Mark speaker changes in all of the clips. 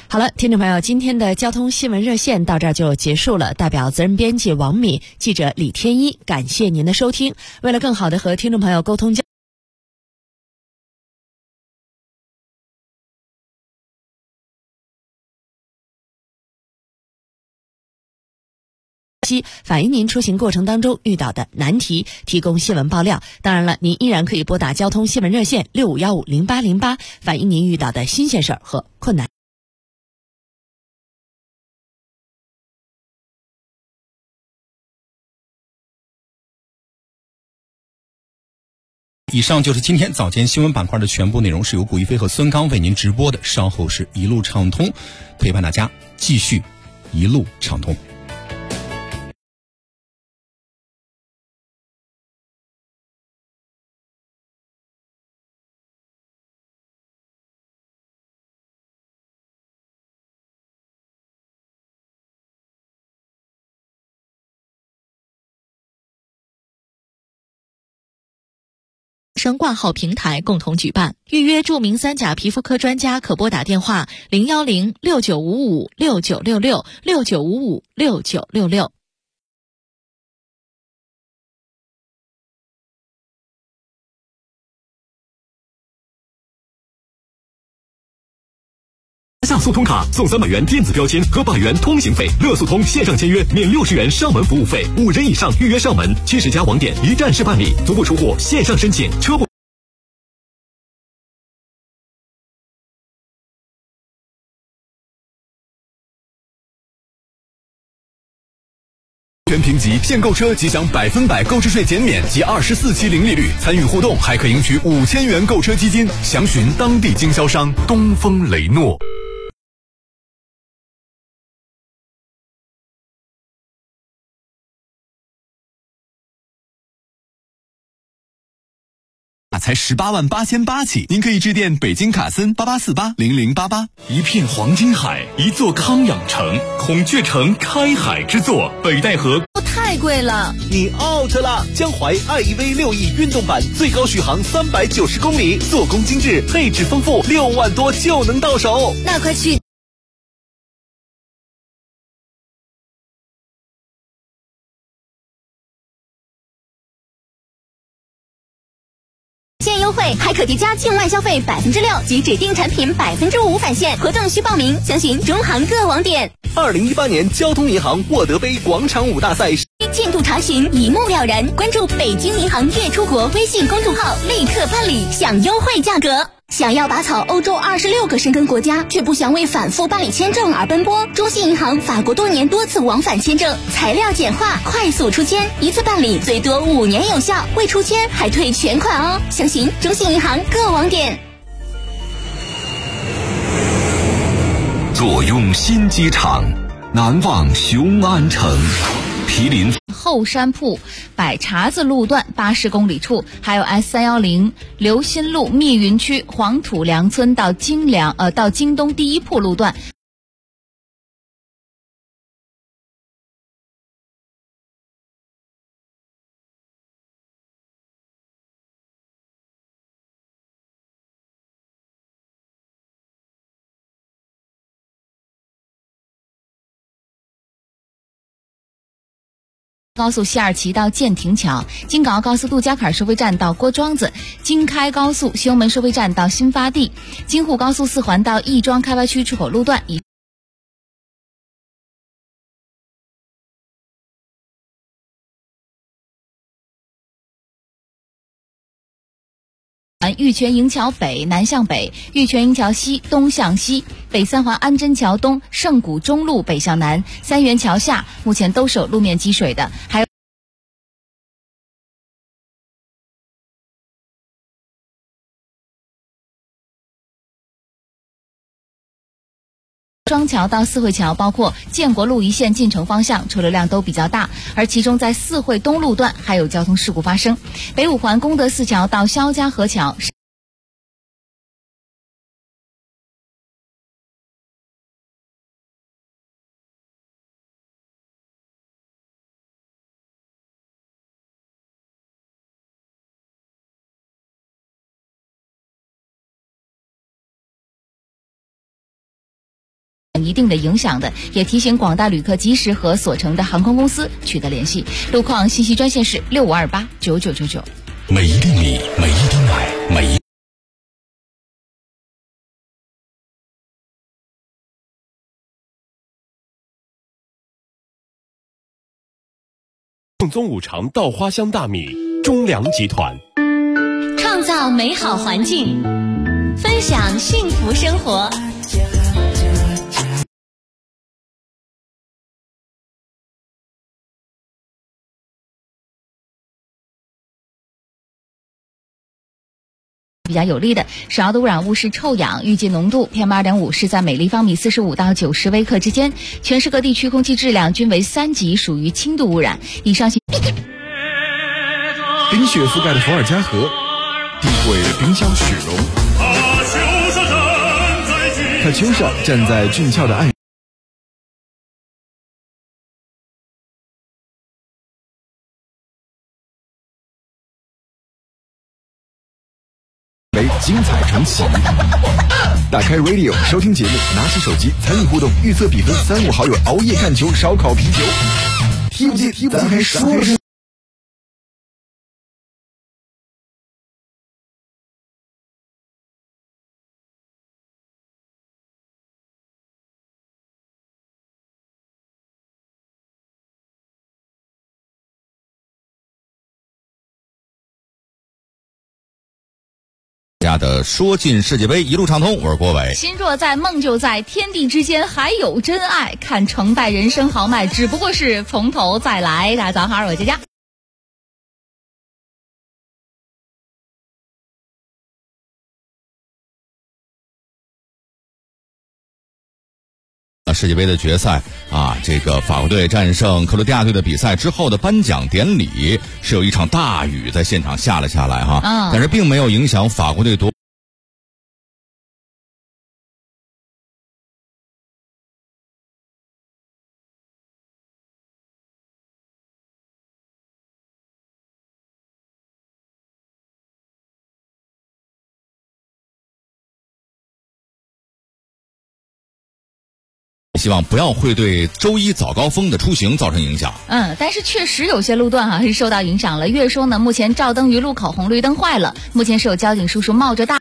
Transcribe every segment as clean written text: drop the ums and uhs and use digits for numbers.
Speaker 1: 好了，听众朋友，今天的交通新闻热线到这儿就结束了。代表责任编辑王敏、记者李天一，感谢您的收听。为了更好的和听众朋友沟通反映您出行过程当中遇到的难题，提供新闻爆料。当然了，您依然可以拨打交通新闻热线65150808，反映您遇到的新鲜事儿和困难。
Speaker 2: 以上就是今天早间新闻板块的全部内容，是由古一飞和孙刚为您直播的。稍后是一路畅通，陪伴大家继续一路畅通。
Speaker 3: 生挂号平台共同举办，预约著名三甲皮肤科专家可拨打电话0106955696669556966。
Speaker 4: 下速通卡送300元电子标签和100元通行费，乐速通线上签约免60元上门服务费，5人以上预约上门，70家网点一站式办理，足不出户线上申请，车不。全评级现购车即享100%购置税减免及24期零利率，参与互动还可赢取5000元购车基金，详询当地经销商东风雷诺。才18.88万起，您可以致电北京卡森88480088。一片黄金海，一座康养城，孔雀城开海之作，北戴河。
Speaker 5: 太贵了，
Speaker 6: 你 out 了！江淮2.1V 6翼运动版最高续航390公里，做工精致，配置丰富，6万多就能到手。
Speaker 5: 那快去！现优惠还可叠加境外消费6%及指定产品5%返现，活动需报名，详询中行各网点。
Speaker 6: 2018年交通银行沃德杯广场舞大赛
Speaker 5: 进度查询一目了然，关注北京银行月出国微信公众号，立刻办理，享优惠价格。想要拔草欧洲26个申根国家，却不想为反复办理签证而奔波？中信银行法国多年多次往返签证，材料简化，快速出签，一次办理最多5年有效，未出签还退全款哦。详询中信银行各网点。
Speaker 4: 坐拥新机场，难忘雄安城。毗邻
Speaker 3: 后山铺百碴子路段80公里处，还有 S310刘新路密云区黄土梁村到京东第一铺路段。高速西二旗到建亭桥，京港澳高速杜家坎收费站到郭庄子，京开高速西红门收费站到新发地，京沪高速4环到亦庄开发区出口路段以玉泉营桥北南向北，玉泉营桥西东向西，北3环安贞桥东圣谷中路北向南，三元桥下目前都是有路面积水的，还有双桥到四惠桥，包括建国路一线进城方向车流量都比较大，而其中在四惠东路段还有交通事故发生。北5环功德寺桥到肖家河桥。 一定的影响的，也提醒广大旅客及时和所乘的航空公司取得联系。路况信息专线是65289999。
Speaker 2: 每一厘米，每一丁爱，每一。
Speaker 7: 正宗五常稻花香大米，中粮集团。
Speaker 5: 创造美好环境，分享幸福生活。
Speaker 3: 比较有利的首要的污染物是臭氧，预计浓度 PM2.5 是在每立方米45到90微克之间。全市各地区空气质量均为3级，属于轻度污染。以上
Speaker 4: 冰雪覆盖的伏尔加河，地贵的冰箱雪融。卡秋莎站在俊俏的岸。精彩重启，打开 Radio 收听节目，拿起手机参与互动，预测比分，3、5好友熬夜看球，烧烤啤酒，踢不进，咱还说不上。
Speaker 2: 家的说进世界杯一路畅通，我是郭伟。
Speaker 3: 心若在，梦就在，天地之间还有真爱。看成败，人生豪迈，只不过是从头再来。大家早好，我是佳佳。
Speaker 2: 世界杯的决赛啊，这个法国队战胜克罗地亚队的比赛之后的颁奖典礼是有一场大雨在现场下了下来哈，但是并没有影响法国队夺。希望不要会对周一早高峰的出行造成影响。
Speaker 3: 但是确实有些路段是受到影响了。越说呢，目前赵登峪路口红绿灯坏了，目前是有交警叔叔冒着大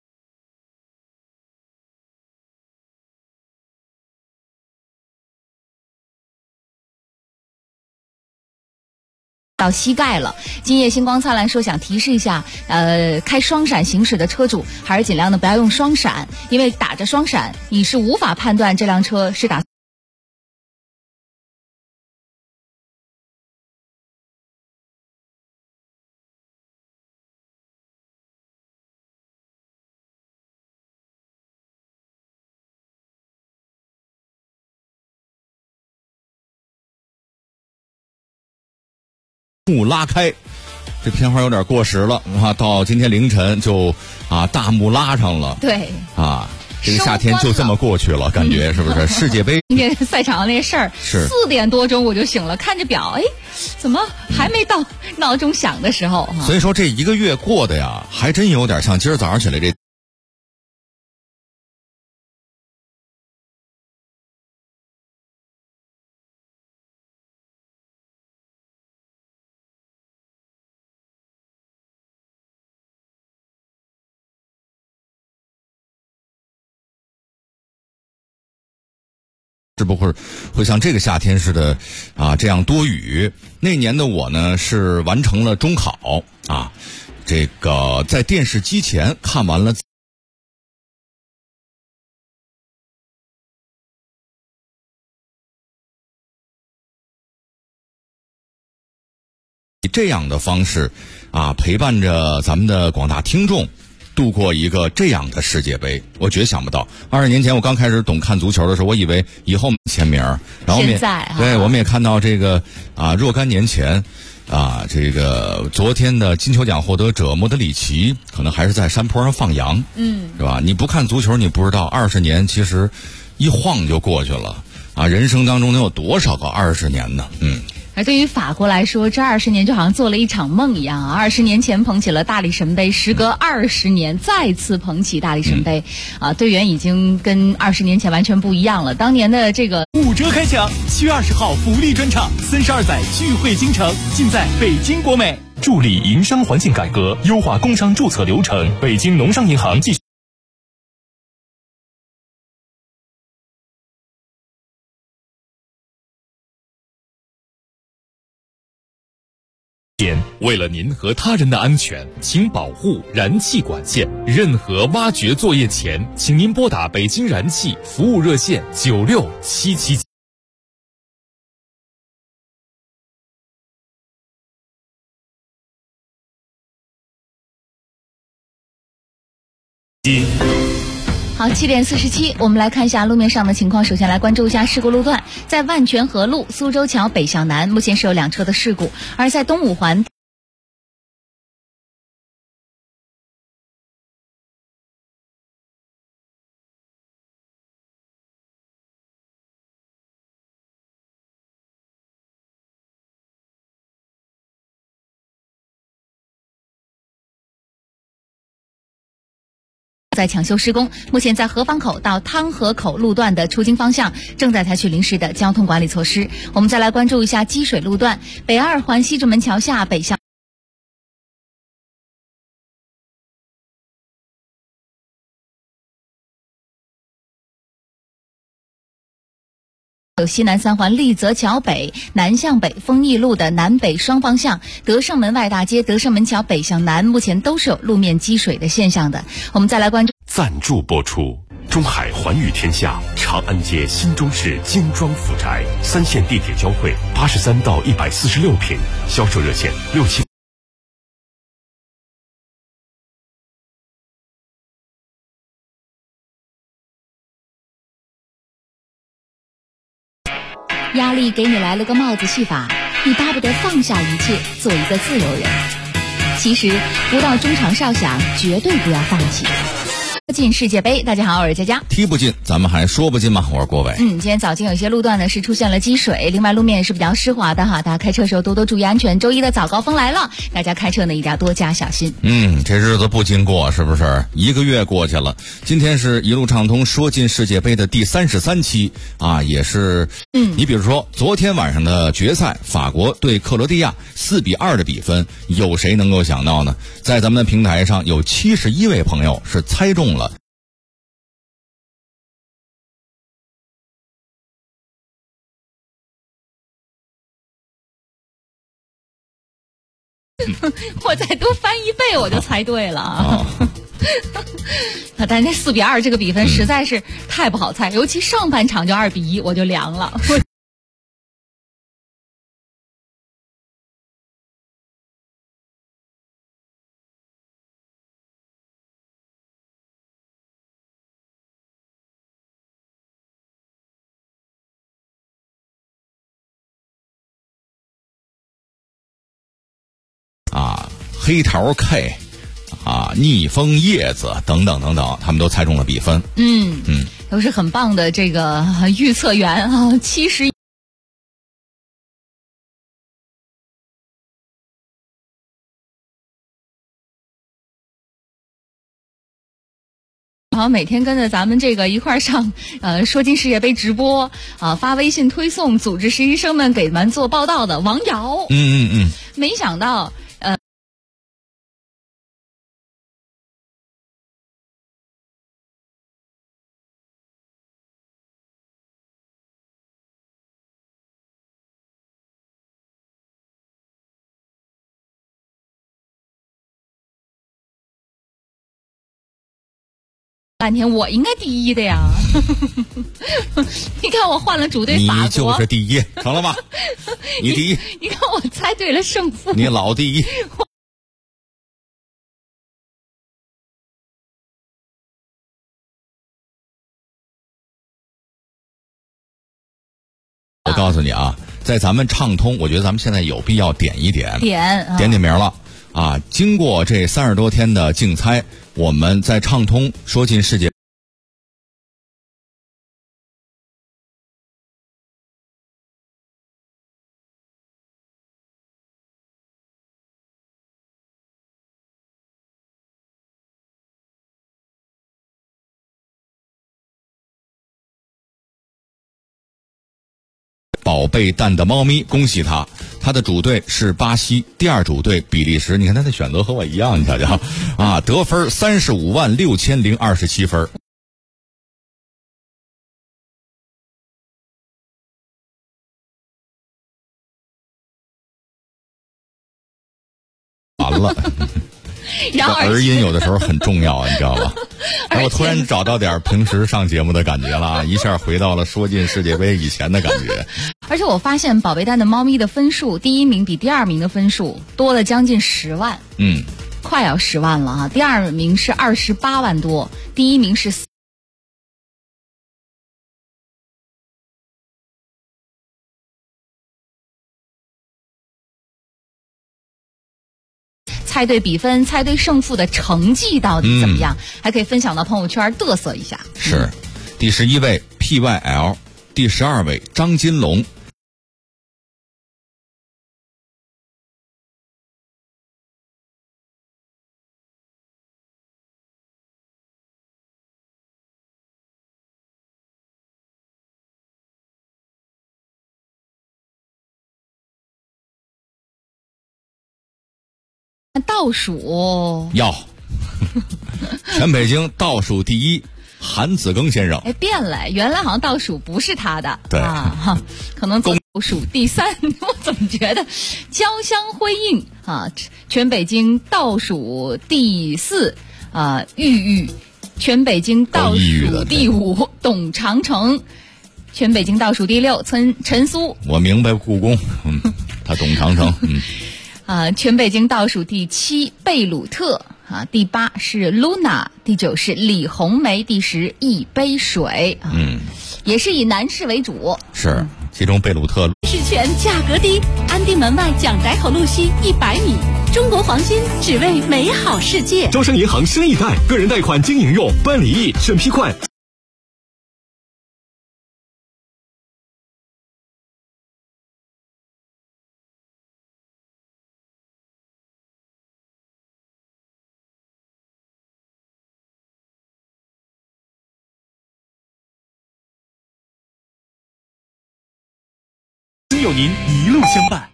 Speaker 3: 到膝盖了。今夜星光灿烂说想提示一下，开双闪行驶的车主还是尽量的不要用双闪，因为打着双闪你是无法判断这辆车是打
Speaker 2: 幕拉开，这片花有点过时了啊！到今天凌晨就大幕拉上了。
Speaker 3: 对
Speaker 2: 啊，这个夏天就这么过去了，感觉是不是？世界杯
Speaker 3: 今天赛场那事儿是4点多钟我就醒了，看着表，怎么还没到闹钟响的时候？
Speaker 2: 所以说这1个月过的呀，还真有点像今儿早上起来这。是不会像这个夏天似的这样多雨。那年的我呢是完成了中考这个在电视机前看完了以这样的方式陪伴着咱们的广大听众度过一个这样的世界杯。我绝想不到20年前我刚开始懂看足球的时候，我以为以后签名，然后对我们也看到这个若干年前这个昨天的金球奖获得者莫德里奇可能还是在山坡上放羊，是吧？你不看足球你不知道20年其实一晃就过去了人生当中能有多少个20年呢？
Speaker 3: 而对于法国来说，这20年就好像做了一场梦一样啊！20年前捧起了大力神杯，时隔20年再次捧起大力神杯，队员已经跟20年前完全不一样了。当年的这个
Speaker 8: 5折开抢，7月20号福利专场，32载聚会京城，尽在北京国美。
Speaker 7: 助力营商环境改革，优化工商注册流程。北京农商银行继续。为了您和他人的安全，请保护燃气管线。任何挖掘作业前，请您拨打北京燃气服务热线9677。
Speaker 3: 好，7点47，我们来看一下路面上的情况。首先来关注一下事故路段，在万泉河路苏州桥北向南，目前是有2车的事故；而在东五环在抢修施工，目前在河坊口到汤河口路段的出京方向正在采取临时的交通管理措施。我们再来关注一下积水路段，北2环西直门桥下北向有西南3环立泽桥北南向北丰益路的南北双方向，德胜门外大街德胜门桥北向南目前都是有路面积水的现象的。我们再来关注
Speaker 7: 赞助播出。中海环宇天下长安街新中式精装府宅，3线地铁交汇，83到146平，销售热线67。
Speaker 3: 压力给你来了个帽子戏法，你巴不得放下一切，做一个自由人。其实不到中场哨响，绝对不要放弃。进世界杯，大家好，我是佳佳。
Speaker 2: 踢不进，咱们还说不进吗？我是郭伟。
Speaker 3: 今天早间有些路段呢是出现了积水，另外路面也是比较湿滑的哈，大家开车的时候多多注意安全。周一的早高峰来了，大家开车呢一定要多加小心。
Speaker 2: 这日子不禁过，是不是？1个月过去了，今天是一路畅通说进世界杯的第33期啊，也是你比如说昨天晚上的决赛，法国对克罗地亚4-2的比分，有谁能够想到呢？在咱们的平台上有71位朋友是猜中了。
Speaker 3: 我再多翻1倍我就猜对了。但那4-2这个比分实在是太不好猜，尤其上半场就2-1，我就凉了。
Speaker 2: 黑桃 K 逆风叶子等等等等，他们都猜中了比分。
Speaker 3: 都是很棒的这个预测员啊，70。好，每天跟着咱们这个一块上说进世界杯直播发微信推送，组织实习生们给咱做报道的王瑶。没想到半天我应该第一的呀。你看我换了主队法国，
Speaker 2: 你就是第一，成了吗？你第一。
Speaker 3: 你看我猜对了胜负，
Speaker 2: 你老第一。我告诉你啊，在咱们畅通，我觉得咱们现在有必要点一点名了啊！经过这30多天的竞猜，我们在畅通说进世界宝贝蛋的猫咪，恭喜他！他的主队是巴西，第二主队比利时。你看他的选择和我一样，你瞧瞧啊，得分356027分。完了。
Speaker 3: 然后
Speaker 2: 儿音有的时候很重要啊，你知道吧？我突然找到点平时上节目的感觉了，一下回到了说进世界杯以前的感觉。
Speaker 3: 而且我发现宝贝蛋的猫咪的分数，第一名比第二名的分数多了将近10万，快要10万了哈。第二名是28万多，第一名是猜对比分、猜对胜负的成绩到底怎么样？还可以分享到朋友圈嘚瑟一下。
Speaker 2: 是，第11位 PYL， 第12位张金龙。
Speaker 3: 倒数
Speaker 2: 要全北京倒数第一韩子庚先生。
Speaker 3: 变了，原来好像倒数不是他的，
Speaker 2: 对
Speaker 3: 啊，可能倒数第3。我怎么觉得交相辉映啊？全北京倒数第4玉玉，全北京倒数第5董长城，全北京倒数第6陈苏。
Speaker 2: 我明白故宫，他董长城，
Speaker 3: 全北京倒数第7贝鲁特第8是 Luna， 第9是李红梅，第10一杯水也是以男士为主。
Speaker 2: 是，其中贝鲁特
Speaker 5: 是全价格低，安定门外蒋宅口路西100米，中国黄金只为美好世界。
Speaker 4: 招商银行新一代个人贷款经营用办理易审批快。
Speaker 8: 有您一路相伴。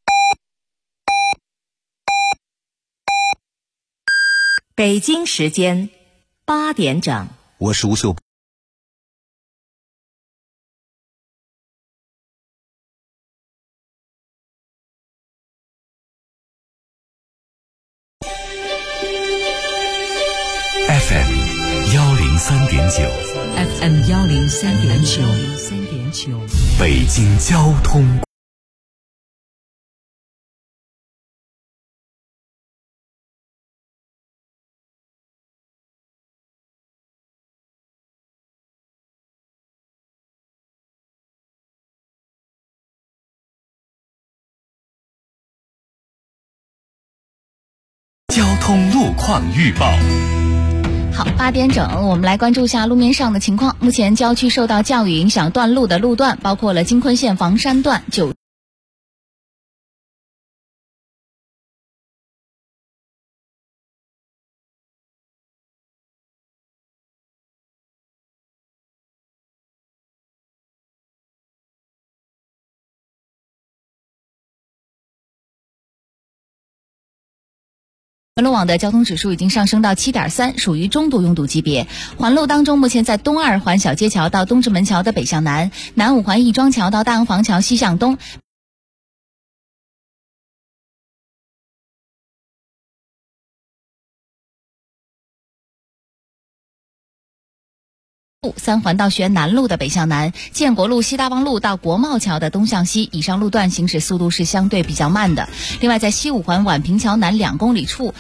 Speaker 9: 北京时间8点整，
Speaker 6: 我是吴秀。
Speaker 4: FM 103.9
Speaker 9: FM 103.9，
Speaker 4: 北京交通。交通路况预报。
Speaker 3: 好，8点整，我们来关注一下路面上的情况。目前郊区受到降雨影响，断路的路段包括了京昆线房山段、环路网的交通指数已经上升到7.3，属于中度拥堵级别。环路当中，目前在东2环小街桥到东直门桥的北向南，南5环亦庄桥到大洋房桥西向东。3环到学南路的北向南，建国路西大望路到国贸桥的东向西，以上路段行驶速度是相对比较慢的。另外，在西5环宛平桥南2公里处，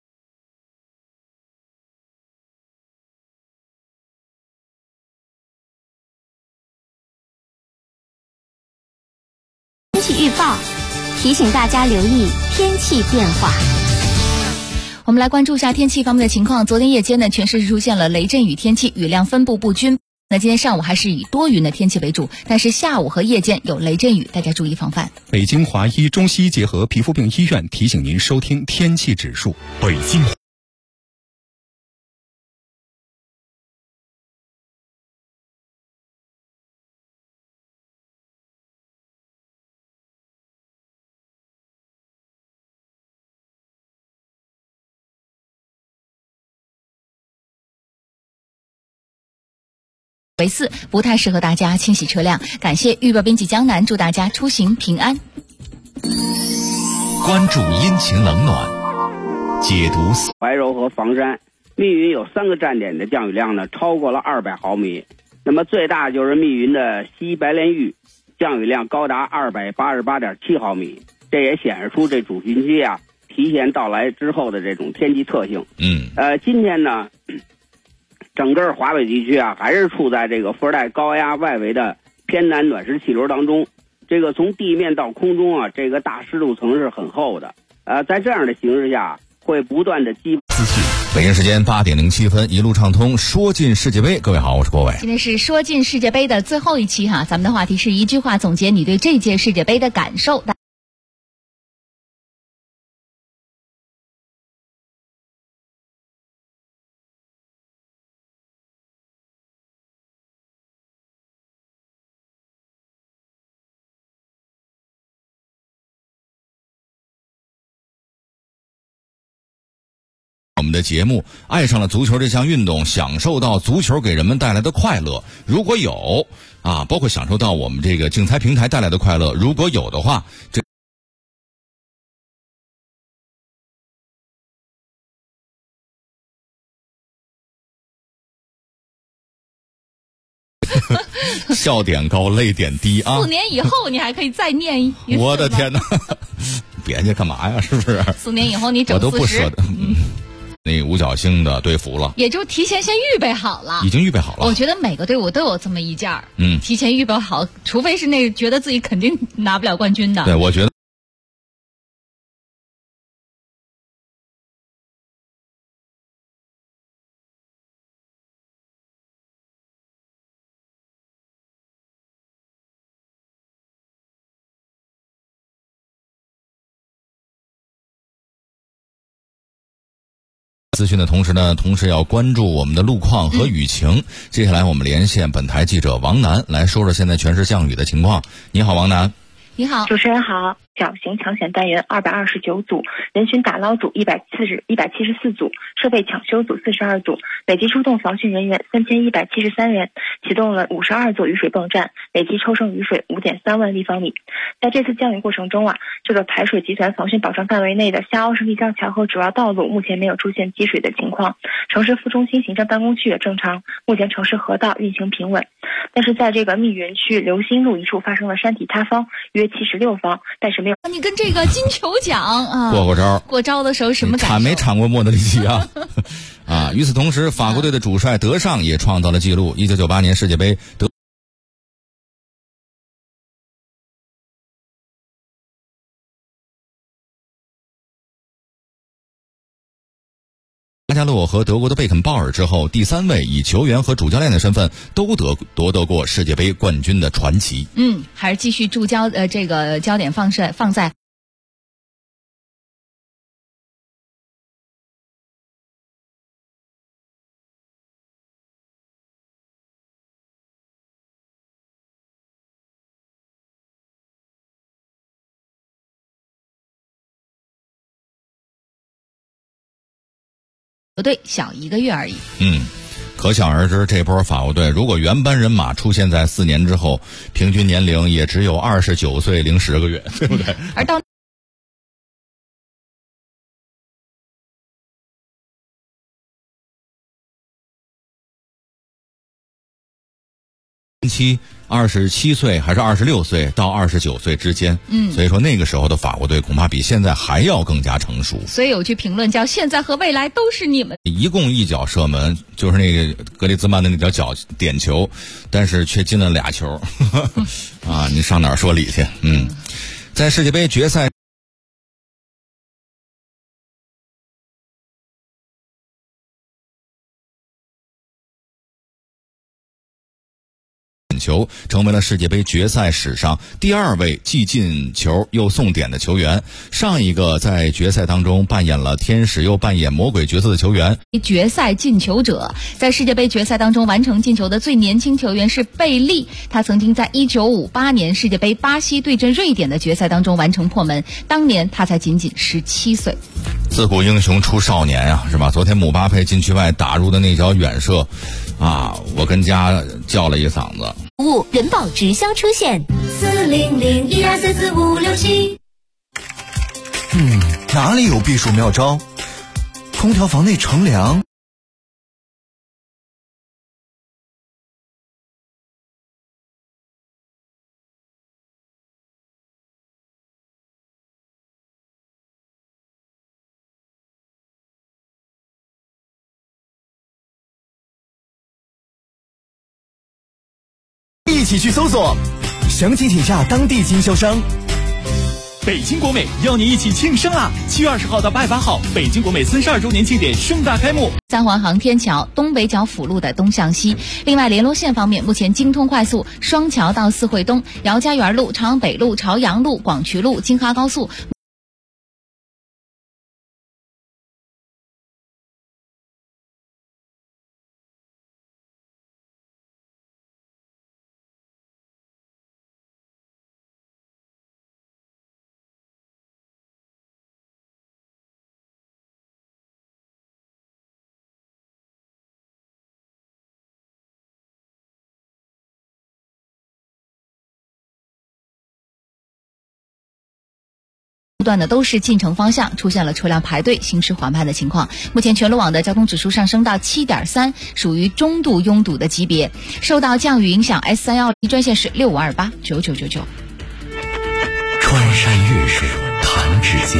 Speaker 5: 天气预报提醒大家留意天气变化。
Speaker 3: 我们来关注一下天气方面的情况。昨天夜间呢，全市出现了雷阵雨天气，雨量分布不均。那今天上午还是以多云的天气为主，但是下午和夜间有雷阵雨，大家注意防范。
Speaker 10: 北京华医中西结合皮肤病医院提醒您收听天气指数。
Speaker 4: 北京
Speaker 3: 为4，不太适合大家清洗车辆。感谢豫 边记江南，祝大家出行平安。
Speaker 7: 关注阴晴冷暖，解读
Speaker 11: 怀柔和房山密云有3个站点的降雨量呢超过了200毫米，那么最大就是密云的西白莲峪，降雨量高达288.7毫米，这也显示出这主汛期啊提前到来之后的这种天气特性。今天呢，整个华北地区啊还是处在这个副热带高压外围的偏南暖湿气流当中。这个从地面到空中啊，这个大湿度层是很厚的。在这样的形势下，会不断的激
Speaker 2: 资讯。北京时间8点07分，一路畅通，说进世界杯。各位好，我是郭伟。
Speaker 3: 今天是说进世界杯的最后一期哈，咱们的话题是一句话总结你对这届世界杯的感受。
Speaker 2: 我们的节目爱上了足球这项运动，享受到足球给人们带来的快乐。如果有包括享受到我们这个竞猜平台带来的快乐，如果有的话，这笑点高，泪点低啊
Speaker 3: ！4年以后你还可以再念一次。
Speaker 2: 我的天哪！别介干嘛呀？是不是
Speaker 3: ？4年以后你整40，
Speaker 2: 我都不舍得。那五角星的队服了，
Speaker 3: 也就提前先预备好了，
Speaker 2: 已经预备好了。
Speaker 3: 我觉得每个队伍都有这么一件提前预备好，除非是那觉得自己肯定拿不了冠军的。
Speaker 2: 对，我觉得。资讯的同时呢，要关注我们的路况和雨情。接下来我们连线本台记者王楠，来说说现在全市降雨的情况。你好，王楠。
Speaker 3: 你好，
Speaker 12: 主持人好。小型抢险单元229组，人群打捞组174组，设备抢修组42组，累计出动防汛人员3173人，启动了52座雨水泵站，累计抽剩雨水5.3万立方米。在这次降雨过程中这个排水集团防汛保障范围内的下奥市立交桥和主要道路目前没有出现积水的情况，城市副中心行政办公区也正常，目前城市河道运行平稳。但是在这个密云区流星路一处发生了山体塌方，约76方，但是没有。
Speaker 3: 你跟这个金球奖过招的时候什么感受？
Speaker 2: 铲没铲过莫德里奇啊？与此同时，法国队的主帅德尚也创造了纪录。1998年世界杯拉加洛和德国的贝肯鲍尔之后，第3位以球员和主教练的身份都夺得过世界杯冠军的传奇。
Speaker 3: 还是继续这个焦点放在队小1个月而已。
Speaker 2: 可想而知，这波法国队如果原班人马出现在4年之后，平均年龄也只有29岁零10个月，对不对？
Speaker 3: 而到
Speaker 2: 期27岁还是26岁到29岁之间，所以说那个时候的法国队恐怕比现在还要更加成熟。
Speaker 3: 所以有句评论叫现在和未来都是你们。
Speaker 2: 一共1脚射门，就是那个格里兹曼的那脚点球，但是却进了2球你上哪儿说理去？在世界杯决赛球成为了世界杯决赛史上第2位既进球又送点的球员。上一个在决赛当中扮演了天使又扮演魔鬼角色的球员，
Speaker 3: 决赛进球者。在世界杯决赛当中完成进球的最年轻球员是贝利，他曾经在1958年世界杯巴西对阵瑞典的决赛当中完成破门，当年他才仅仅17岁。
Speaker 2: 自古英雄出少年啊，是吧？昨天姆巴佩禁区外打入的那脚远射，啊，我跟家叫了一嗓子。
Speaker 5: 服务人保直销车险40012445567。
Speaker 13: 哪里有避暑妙招？空调房内乘凉。一起去搜索，详情请下当地经销商。
Speaker 8: 北京国美邀你一起庆生啊！7月20号到8月8号，北京国美32周年庆典盛大开幕。
Speaker 3: 三环航天桥东北角辅路的东向西。另外，联络线方面，目前京通快速双桥到四惠东、姚家园路、朝阳北路、朝阳路、广渠路、京哈高速。不断的都是进城方向出现了车辆排队行驶缓慢的情况，目前全路网的交通指数上升到7.3，属于中度拥堵的级别。受到降雨影响 ，S310专线是65289999。
Speaker 14: 穿山越水弹指间，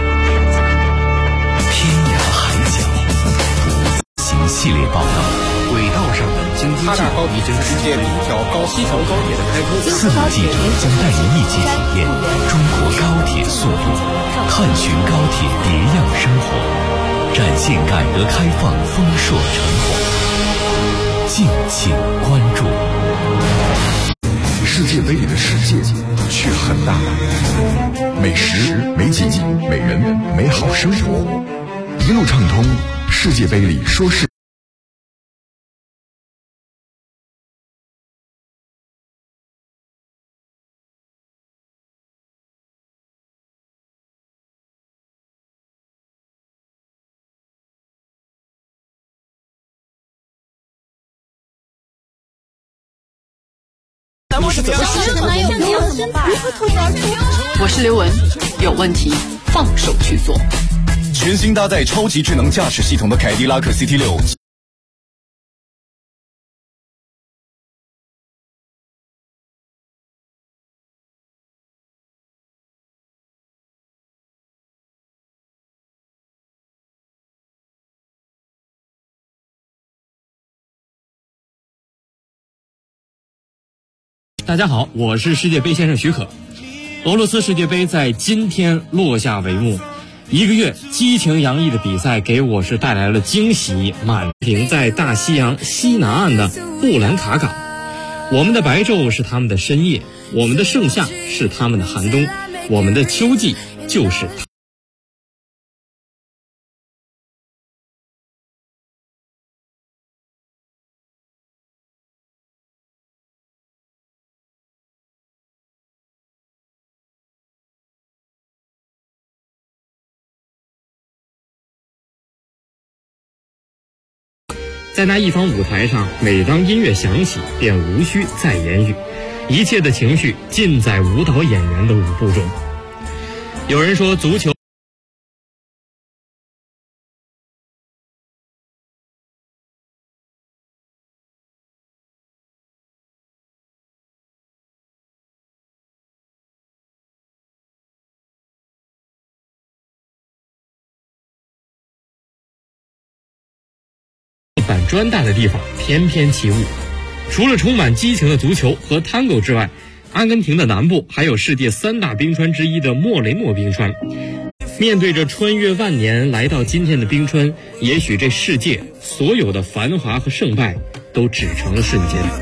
Speaker 14: 天涯海角行系列报道。
Speaker 15: 轨道上的经济计划，已经实现一条西条高铁的开通。
Speaker 14: 4路记者将带您一起体验中国高铁速度，探寻高铁别样生活，展现改革开放丰硕成果。敬请关注。
Speaker 4: 世界杯里的世界却很大，美食、美景、美人、美好生活，一路畅通。世界杯里说事。
Speaker 16: 我是刘雯，有问题放手去做。
Speaker 4: 全新搭载超级智能驾驶系统的凯迪拉克 CT6。
Speaker 17: 大家好，我是世界杯先生许可。俄罗斯世界杯在今天落下帷幕，1个月激情洋溢的比赛给我是带来了惊喜。满屏在大西洋西南岸的布兰卡港，我们的白昼是他们的深夜，我们的盛夏是他们的寒冬，我们的秋季就是在那一方舞台上，每当音乐响起，便无需再言语，一切的情绪尽在舞蹈演员的舞步中。有人说，足球板砖大的地方翩翩起舞。除了充满激情的足球和探戈之外，阿根廷的南部还有世界3大冰川之一的莫雷诺冰川。面对着穿越万年来到今天的冰川，也许这世界所有的繁华和胜败都只成了瞬间。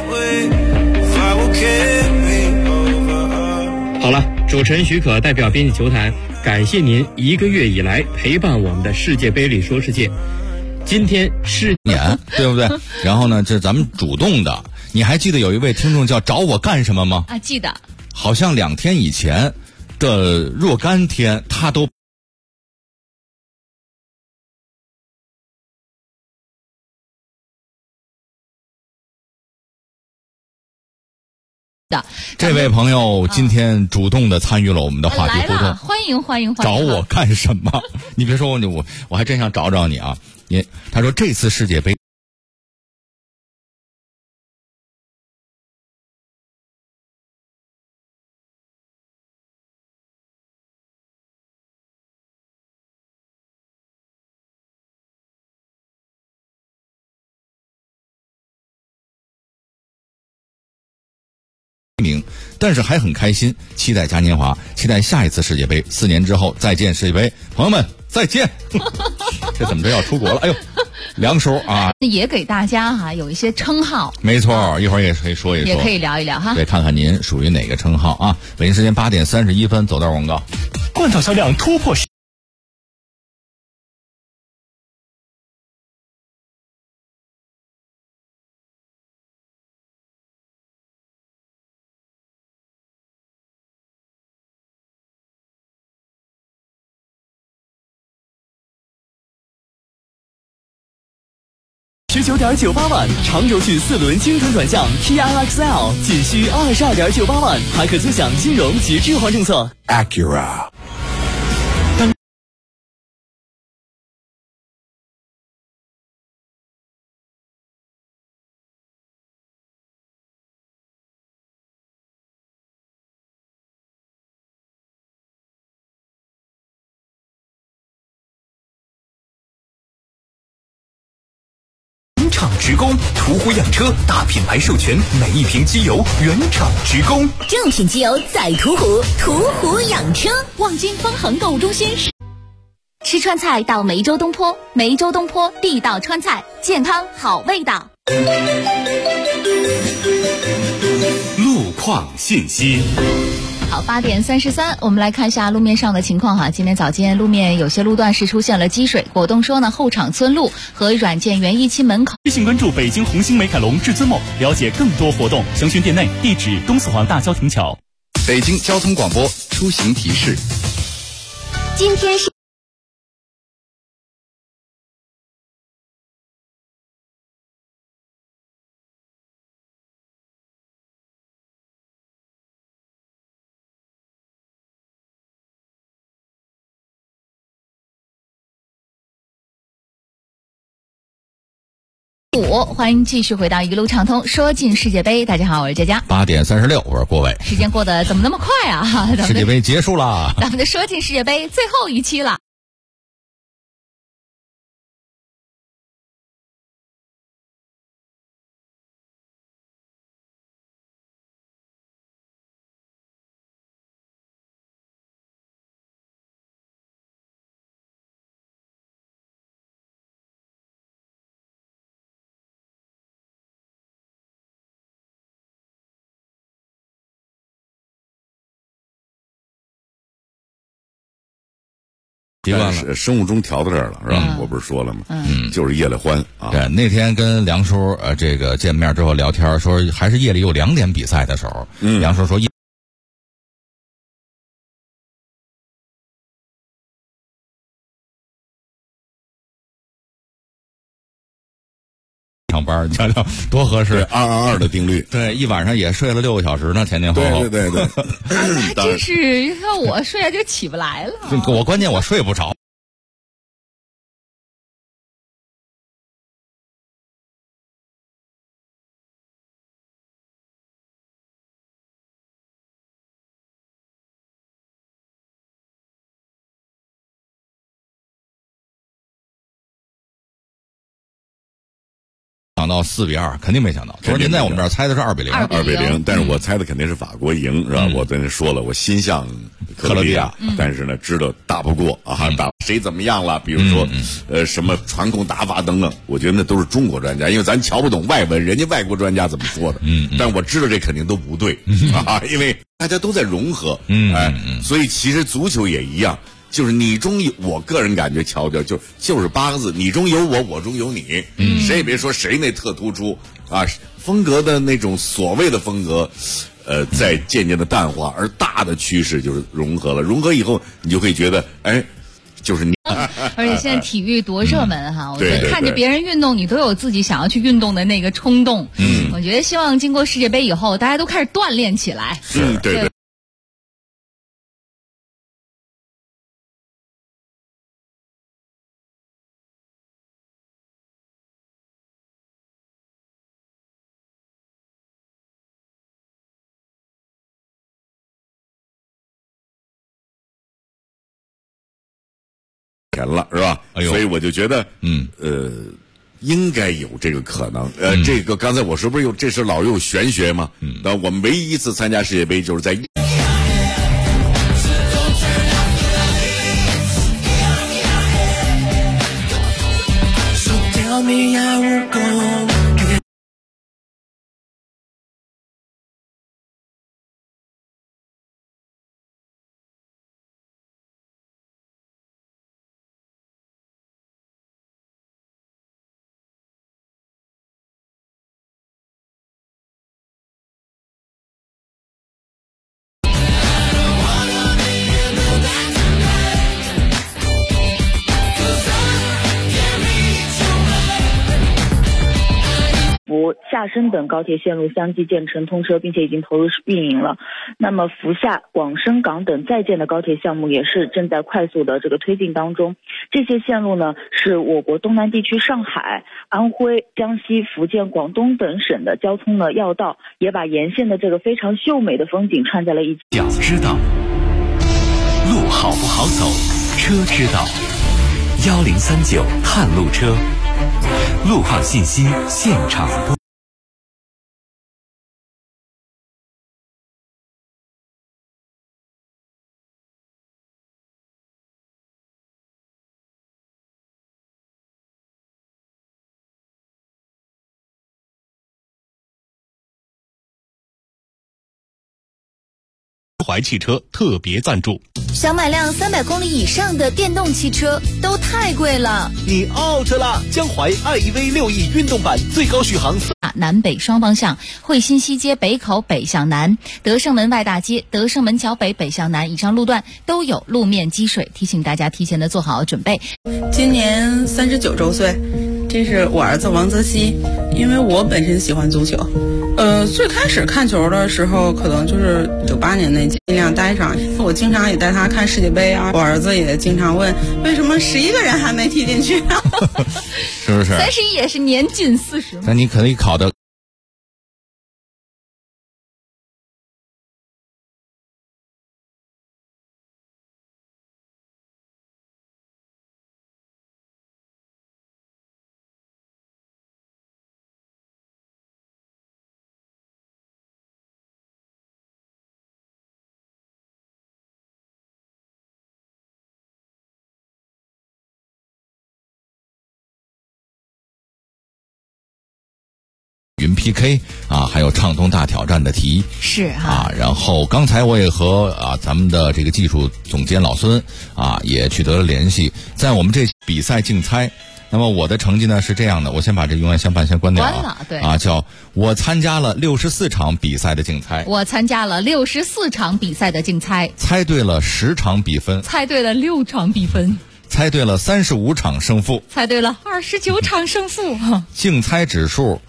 Speaker 17: 好了，主持人许可代表编辑球坛感谢您1个月以来陪伴我们的世界杯里说世界。今天是
Speaker 2: 年，对不对？然后呢，这咱们主动的。你还记得有一位听众叫找我干什么吗？
Speaker 3: 啊，记得。
Speaker 2: 好像2天以前的若干天，他都
Speaker 3: 的。
Speaker 2: 这位朋友今天主动的参与了我们的话题互动，
Speaker 3: 欢迎欢迎欢迎！
Speaker 2: 找我干什么？你别说我还真想找找你啊！他说这次世界杯。但是还很开心，期待嘉年华，期待下一次世界杯，4年之后再见世界杯，朋友们再见。这怎么着要出国了？哎呦，梁叔啊，
Speaker 3: 也给大家有一些称号。
Speaker 2: 没错，一会儿也可以说一说，
Speaker 3: 也可以聊一聊哈。
Speaker 2: 对，看看您属于哪个称号啊？北京时间8点31分，走段广告。
Speaker 8: 罐头销量突破19.98万，长轴距4轮精准转向 Kia XL 仅需22.98万，还可尊享金融及置换政策。
Speaker 4: Acura。 原厂直供，途虎养车大品牌授权，每一瓶机油原厂直供，
Speaker 5: 正品机油在途虎，途虎养车。
Speaker 3: 望京方恒购物中心。
Speaker 5: 吃川菜到梅州东坡，梅州东坡地道川菜，健康好味道。
Speaker 7: 路况信息。
Speaker 3: 好，8点33，我们来看一下路面上的情况哈。今天早间路面有些路段是出现了积水，果冻说呢，后场村路和软件园一期门口。
Speaker 8: 微信关注北京红星美凯龙至尊梦，了解更多活动，详询店内，地址东四环大郊亭桥。
Speaker 18: 北京交通广播出行提示。
Speaker 5: 今天是
Speaker 3: 欢迎继续回到一路畅通，说进世界杯。大家好，我是佳佳。
Speaker 2: 8点36，我是郭伟。
Speaker 3: 时间过得怎么那么快啊？
Speaker 2: 世界杯结束了，
Speaker 3: 咱们的说进世界杯最后一期了。
Speaker 2: 习惯了，
Speaker 19: 生物钟调到这儿了，是吧？我不是说了吗？就是夜里欢啊。
Speaker 2: 对，那天跟梁叔这个见面之后聊天，说还是夜里有2点比赛的时候，梁叔说上班，你瞧瞧多合适
Speaker 19: ，222的定律。
Speaker 2: 对，一晚上也睡了6个小时呢，前前后后。
Speaker 19: 对。
Speaker 3: 真是要我睡就起不来了。
Speaker 2: 我关键我睡不着。想到4比2，肯定没想到。昨儿您在我们这儿猜的是2比0，
Speaker 19: 2比0，但是我猜的肯定是法国赢，是吧？我跟您说了，我心向克罗地亚，但是呢，知道打不过啊，打谁怎么样了？比如说，什么传控打法等等，我觉得那都是中国专家，因为咱瞧不懂外文，人家外国专家怎么说的。但我知道这肯定都不对啊，因为大家都在融合，所以其实足球也一样。就是你中有，我个人感觉瞧瞧，就是8个字，你中有我，我中有你，谁也别说谁那特突出啊，风格的那种所谓的风格，在渐渐的淡化，而大的趋势就是融合了，融合以后你就会觉得，哎，就是你。
Speaker 3: 而且现在体育多热门哈，我觉
Speaker 19: 对
Speaker 3: 得看着别人运动，你都有自己想要去运动的那个冲动。我觉得希望经过世界杯以后，大家都开始锻炼起来。
Speaker 19: 对。钱了是吧？所以我就觉得，应该有这个可能。这个刚才我说不是这是老有玄学吗？那我们唯一一次参加世界杯就是在。
Speaker 12: 福、厦深等高铁线路相继建成通车，并且已经投入运营了。那么福厦、广深港等在建的高铁项目也是正在快速的这个推进当中。这些线路呢，是我国东南地区上海、安徽、江西、福建、广东等省的交通的要道，也把沿线的这个非常秀美的风景串在了一起。
Speaker 14: 脚知道，路好不好走，车知道。1039探路车，路况信息现场播。
Speaker 10: 怀汽车特别赞助。
Speaker 5: 想买辆300公里以上的电动汽车都太贵了，
Speaker 6: 你 out 了！江淮iEV 6E运动版最高续航。
Speaker 3: 南北双方向，汇新西街北口北向南，德胜门外大街、德胜门桥北北向南以上路段都有路面积水，提醒大家提前的做好准备。
Speaker 20: 今年39周岁，这是我儿子王泽熙。因为我本身喜欢足球，最开始看球的时候，可能就是98年那尽量待上。我经常也带他看世界杯啊，我儿子也经常问，为什么11个人还没踢进去啊？
Speaker 2: 是不是
Speaker 3: ？31也是年近40。
Speaker 2: 那你可以考的。云 PK 啊，还有畅通大挑战的题
Speaker 3: 是
Speaker 2: 啊。然后刚才我也和咱们的这个技术总监老孙也取得了联系，在我们这比赛竞猜。那么我的成绩呢是这样的，我先把这永远相伴先关掉
Speaker 3: 对
Speaker 2: 叫我参加了64场比赛的竞猜，
Speaker 3: 我参加了64场比赛的竞猜，
Speaker 2: 猜对了10场比分，
Speaker 3: 猜对了6场比分，
Speaker 2: 猜对了35场胜负，
Speaker 3: 猜对了29场胜负，
Speaker 2: 竞猜指数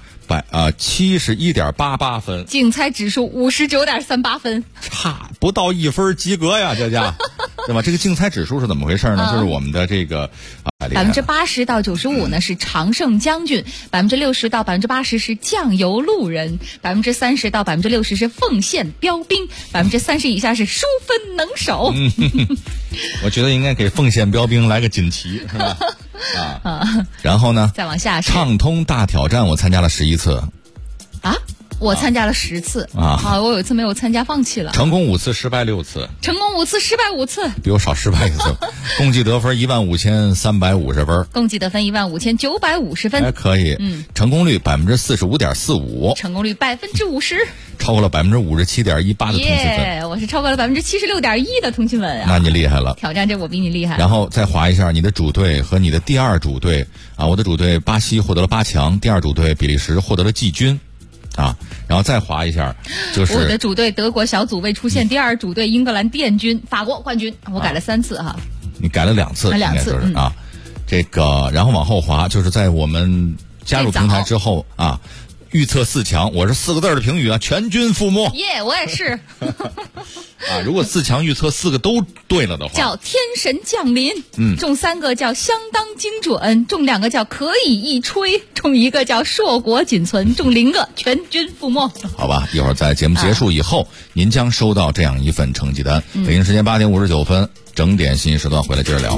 Speaker 2: 71.88分，
Speaker 3: 竞猜指数59.38分，
Speaker 2: 差不到1分及格呀，佳佳，对吧？这个竞猜指数是怎么回事呢？就是我们的这个
Speaker 3: 80%到95%呢是常胜将军，60%到80%是酱油路人，30%到60%是奉献标兵，30%以下是疏分能手。
Speaker 2: 我觉得应该给奉献标兵来个锦旗，是吧？然后呢？
Speaker 3: 再往下是
Speaker 2: 畅通大挑战，我参加了11次。
Speaker 3: 我参加了10次我有一次没有参加，放弃了。
Speaker 2: 成功5次，失败6次。
Speaker 3: 成功5次，失败5次。
Speaker 2: 比我少失败1次。共计得分15350分。
Speaker 3: 共计得分15950分。
Speaker 2: 还可以。成功率45.45%。
Speaker 3: 成功率50%。
Speaker 2: 超过了57.18%的通讯分。
Speaker 3: 我是超过了76.1%的通讯分啊。
Speaker 2: 那你厉害了。
Speaker 3: 挑战这我比你厉害。
Speaker 2: 然后再划一下你的主队和你的第二主队我的主队巴西获得了8强，第二主队比利时获得了季军。然后再划一下，就是
Speaker 3: 我的主队德国小组未出现，第二主队英格兰殿军，法国冠军，我改了3次哈。
Speaker 2: 你改了2次，
Speaker 3: 2次
Speaker 2: 这个然后往后滑，就是在我们加入平台之后啊，预测4强，我是4个字的评语啊，全军覆没。
Speaker 3: 耶，我也是。
Speaker 2: 啊，如果4强预测4个都对了的话，
Speaker 3: 叫天神降临。中3个叫相当精准，中2个叫可以一吹，中1个叫硕果仅存，中0个全军覆没。
Speaker 2: 好吧，一会儿在节目结束以后，您将收到这样一份成绩单。北京时间8点59分，整点信息时段回来接着聊。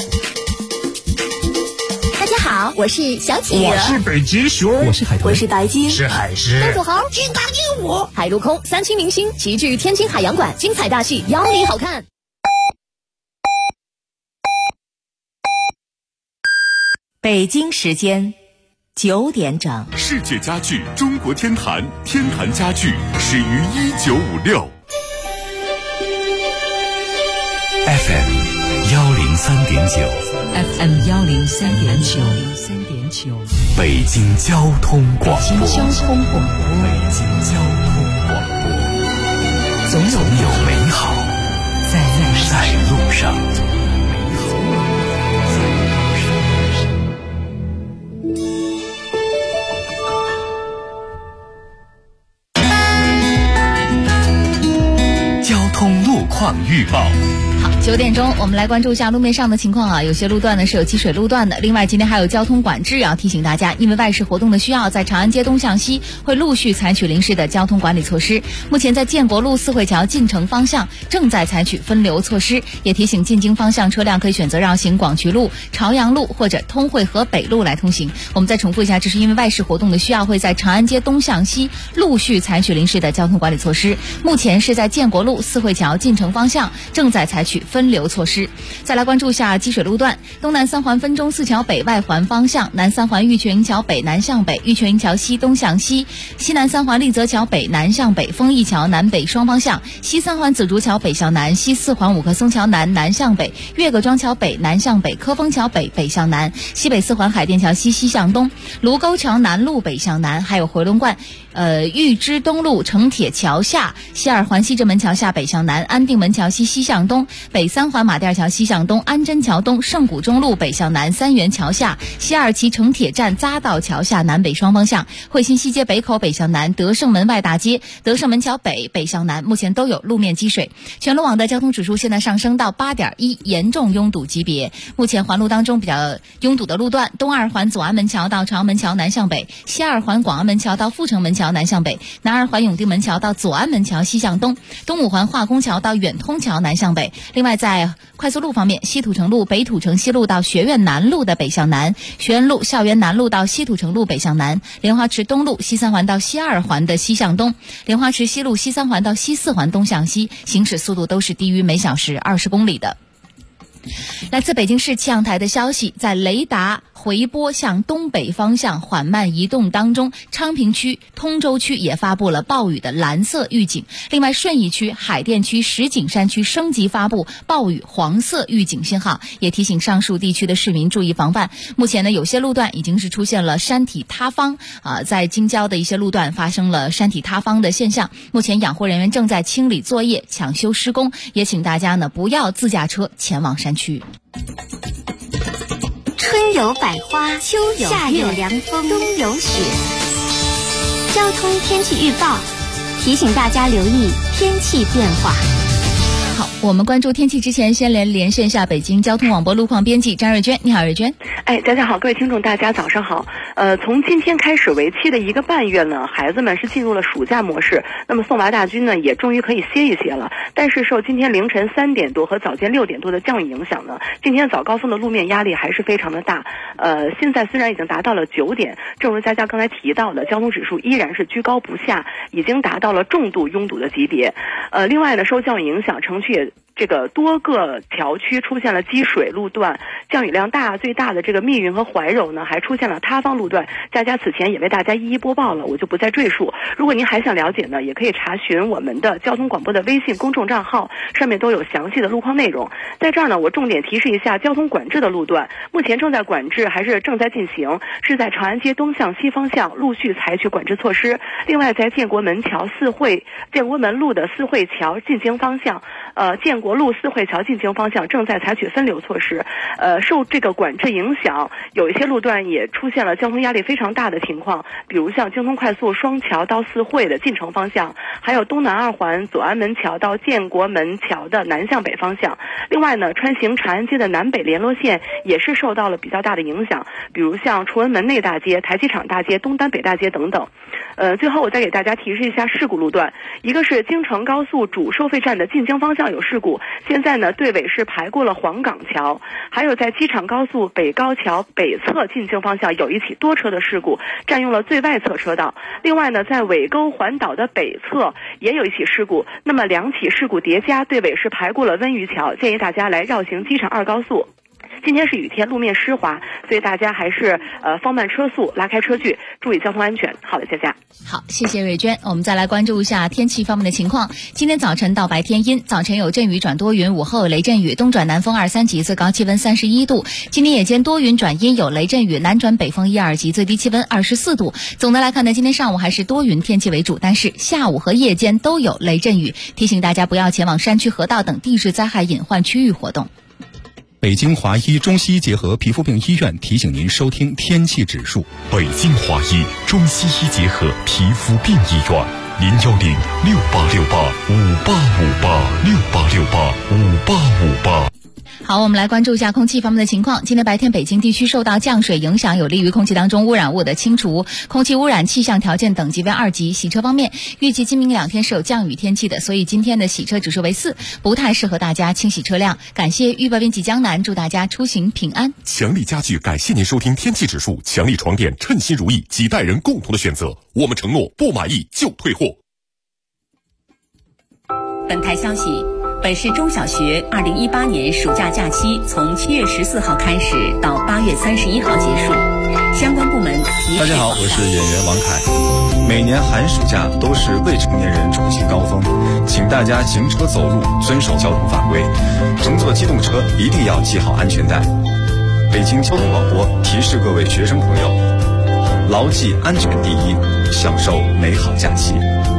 Speaker 5: 大家好，我是小企鹅，
Speaker 21: 我是北极熊，
Speaker 5: 我是海豚，我是白鲸，
Speaker 21: 是海狮，
Speaker 5: 公主猴，金刚鹦鹉，海陆空3栖明星齐聚天津海洋馆，精彩大戏邀你好看。
Speaker 9: 北京时间9点整，
Speaker 4: 世界家具中国天坛，天坛家具始于1956。
Speaker 14: FM 103.9
Speaker 1: FM 103.9，
Speaker 14: 北京交通广播，
Speaker 1: 北京交通广播，
Speaker 14: 北京交通广播，总有美好在路上。交通路况预报。
Speaker 3: 好，9点钟，我们来关注一下路面上的情况啊。有些路段呢是有积水路段的，另外今天还有交通管制，要提醒大家，因为外事活动的需要，在长安街东向西会陆续采取临时的交通管理措施。目前在建国路四惠桥进城方向正在采取分流措施，也提醒进京方向车辆可以选择绕行广渠路、朝阳路或者通惠河北路来通行。我们再重复一下，这是因为外事活动的需要，会在长安街东向西陆续采取临时的交通管理措施。目前是在建国路四惠桥进城方向正在采取分流措施。再来关注一下积水路段，东南三环分钟寺桥北外环方向，南三环玉泉营桥北南向北，玉泉营桥西东向西，西南三环立泽桥北南向北，丰益桥南北双方向，西三环紫竹桥北向南，西四环五棵松桥南南向北，岳各庄桥北南向北，科丰桥北北向南，西北四环海淀桥西西向东，卢沟桥南路北向南，还有回龙观玉芝东路城铁桥下，西二环西直门桥下北向南，安定门桥西西向东，北三环马甸桥西向东，安贞桥东圣古中路北向南，三元桥下，西二旗城铁站匝道桥下南北双方向，惠新西街北口北向南，德胜门外大街德胜门桥北北向南，目前都有路面积水。全路网的交通指数现在上升到8.1，严重拥堵级别。目前环路当中比较拥堵的路段，东二环左安门桥到朝阳门桥南向北，西二环广安门桥到阜成门桥南向北，南二环永定门桥到左安门桥西向东，东五环化工桥到远通桥南向北。另外在快速路方面，西土城路北土城西路到学院南路的北向南，学院路校园南路到西土城路北向南，莲花池东路西三环到西二环的西向东，莲花池西路西三环到西四环东向西，行驶速度都是低于每小时20公里的。来自北京市气象台的消息，在雷达回波向东北方向缓慢移动当中，昌平区、通州区也发布了暴雨的蓝色预警。另外，顺义区、海淀区、石景山区升级发布暴雨黄色预警信号，也提醒上述地区的市民注意防范。目前呢，有些路段已经是出现了山体塌方在京郊的一些路段发生了山体塌方的现象。目前养护人员正在清理作业、抢修施工，也请大家呢不要自驾车前往山区。
Speaker 5: 春有百花，秋有夏有凉风，冬有雪。交通天气预报提醒大家留意天气变化。
Speaker 3: 好，我们关注天气之前，先连线一下北京交通网播路况编辑张瑞娟。你好，瑞娟。
Speaker 22: 大家好，各位听众，大家早上好。从今天开始为期的1个半月呢，孩子们是进入了暑假模式。那么送娃大军呢，也终于可以歇一歇了。但是受今天凌晨3点多和早间6点多的降雨影响呢，今天早高峰的路面压力还是非常的大。现在虽然已经达到了9点，正如佳佳刚才提到的，交通指数依然是居高不下，已经达到了重度拥堵的级别。另外呢，受降雨影响，城区也这个多个条区出现了积水路段，降雨量大，最大的这个密云和怀柔呢，还出现了塌方路段。佳佳此前也为大家一一播报了，我就不再赘述。如果您还想了解呢，也可以查询我们的交通广播的微信公众账号，上面都有详细的路况内容。在这儿呢，我重点提示一下交通管制的路段，目前正在管制还是正在进行，是在长安街东向西方向陆续采取管制措施。另外，在建国门桥建国门路的四惠桥进京方向，建国路四惠桥进京方向正在采取分流措施。受这个管制影响，有一些路段也出现了交通压力非常大的情况，比如像京通快速双桥到四惠的进城方向，还有东南二环左安门桥到建国门桥的南向北方向。另外呢，穿行长安街的南北联络线也是受到了比较大的影响，比如像崇文门内大街、台机场大街、东单北大街等等。最后我再给大家提示一下事故路段，一个是京承高速主收费站的进京方向有事故，现在呢队尾是排过了黄岗桥，还有在机场高速北高桥北侧进京方向有一起多车的事故，占用了最外侧车道。另外呢，在尾沟环岛的北侧也有一起事故，那么两起事故叠加，队尾是排过了温榆桥，建议大家来绕行机场二高速。今天是雨天，路面湿滑，所以大家还是放慢车速，拉开车距，注意交通安全。好的，佳佳。
Speaker 3: 好，谢谢瑞娟。我们再来关注一下天气方面的情况。今天早晨到白天阴，早晨有阵雨转多云，午后有雷阵雨，东转南风2、3级，最高气温31度。今天夜间多云转阴，有雷阵雨，南转北风1、2级，最低气温24度。总的来看呢，今天上午还是多云天气为主，但是下午和夜间都有雷阵雨，提醒大家不要前往山区、河道等地质灾害隐患区域活动。
Speaker 10: 北京华医中西医结合皮肤病医院提醒您收听天气指数。
Speaker 7: 北京华医中西医结合皮肤病医院，0106868585868685858。
Speaker 3: 好，我们来关注一下空气方面的情况。今天白天北京地区受到降水影响，有利于空气当中污染物的清除，空气污染气象条件等级为2级。洗车方面，预计今明2天是有降雨天气的，所以今天的洗车指数为4，不太适合大家清洗车辆。感谢预报编辑江南，祝大家出行平安。
Speaker 7: 强力家具感谢您收听天气指数，强力床垫称心如意，几代人共同的选择，我们承诺不满意就退货。
Speaker 9: 本台消息，本市中小学2018年暑假假期从7月14号开始到8月31号结束，相关部门
Speaker 11: 大家好，我是演员王凯。每年寒暑假都是未成年人出行高峰，请大家行车走路遵守交通法规，乘坐机动车一定要系好安全带。北京交通广播提示各位学生朋友，牢记安全第一，享受美好假期。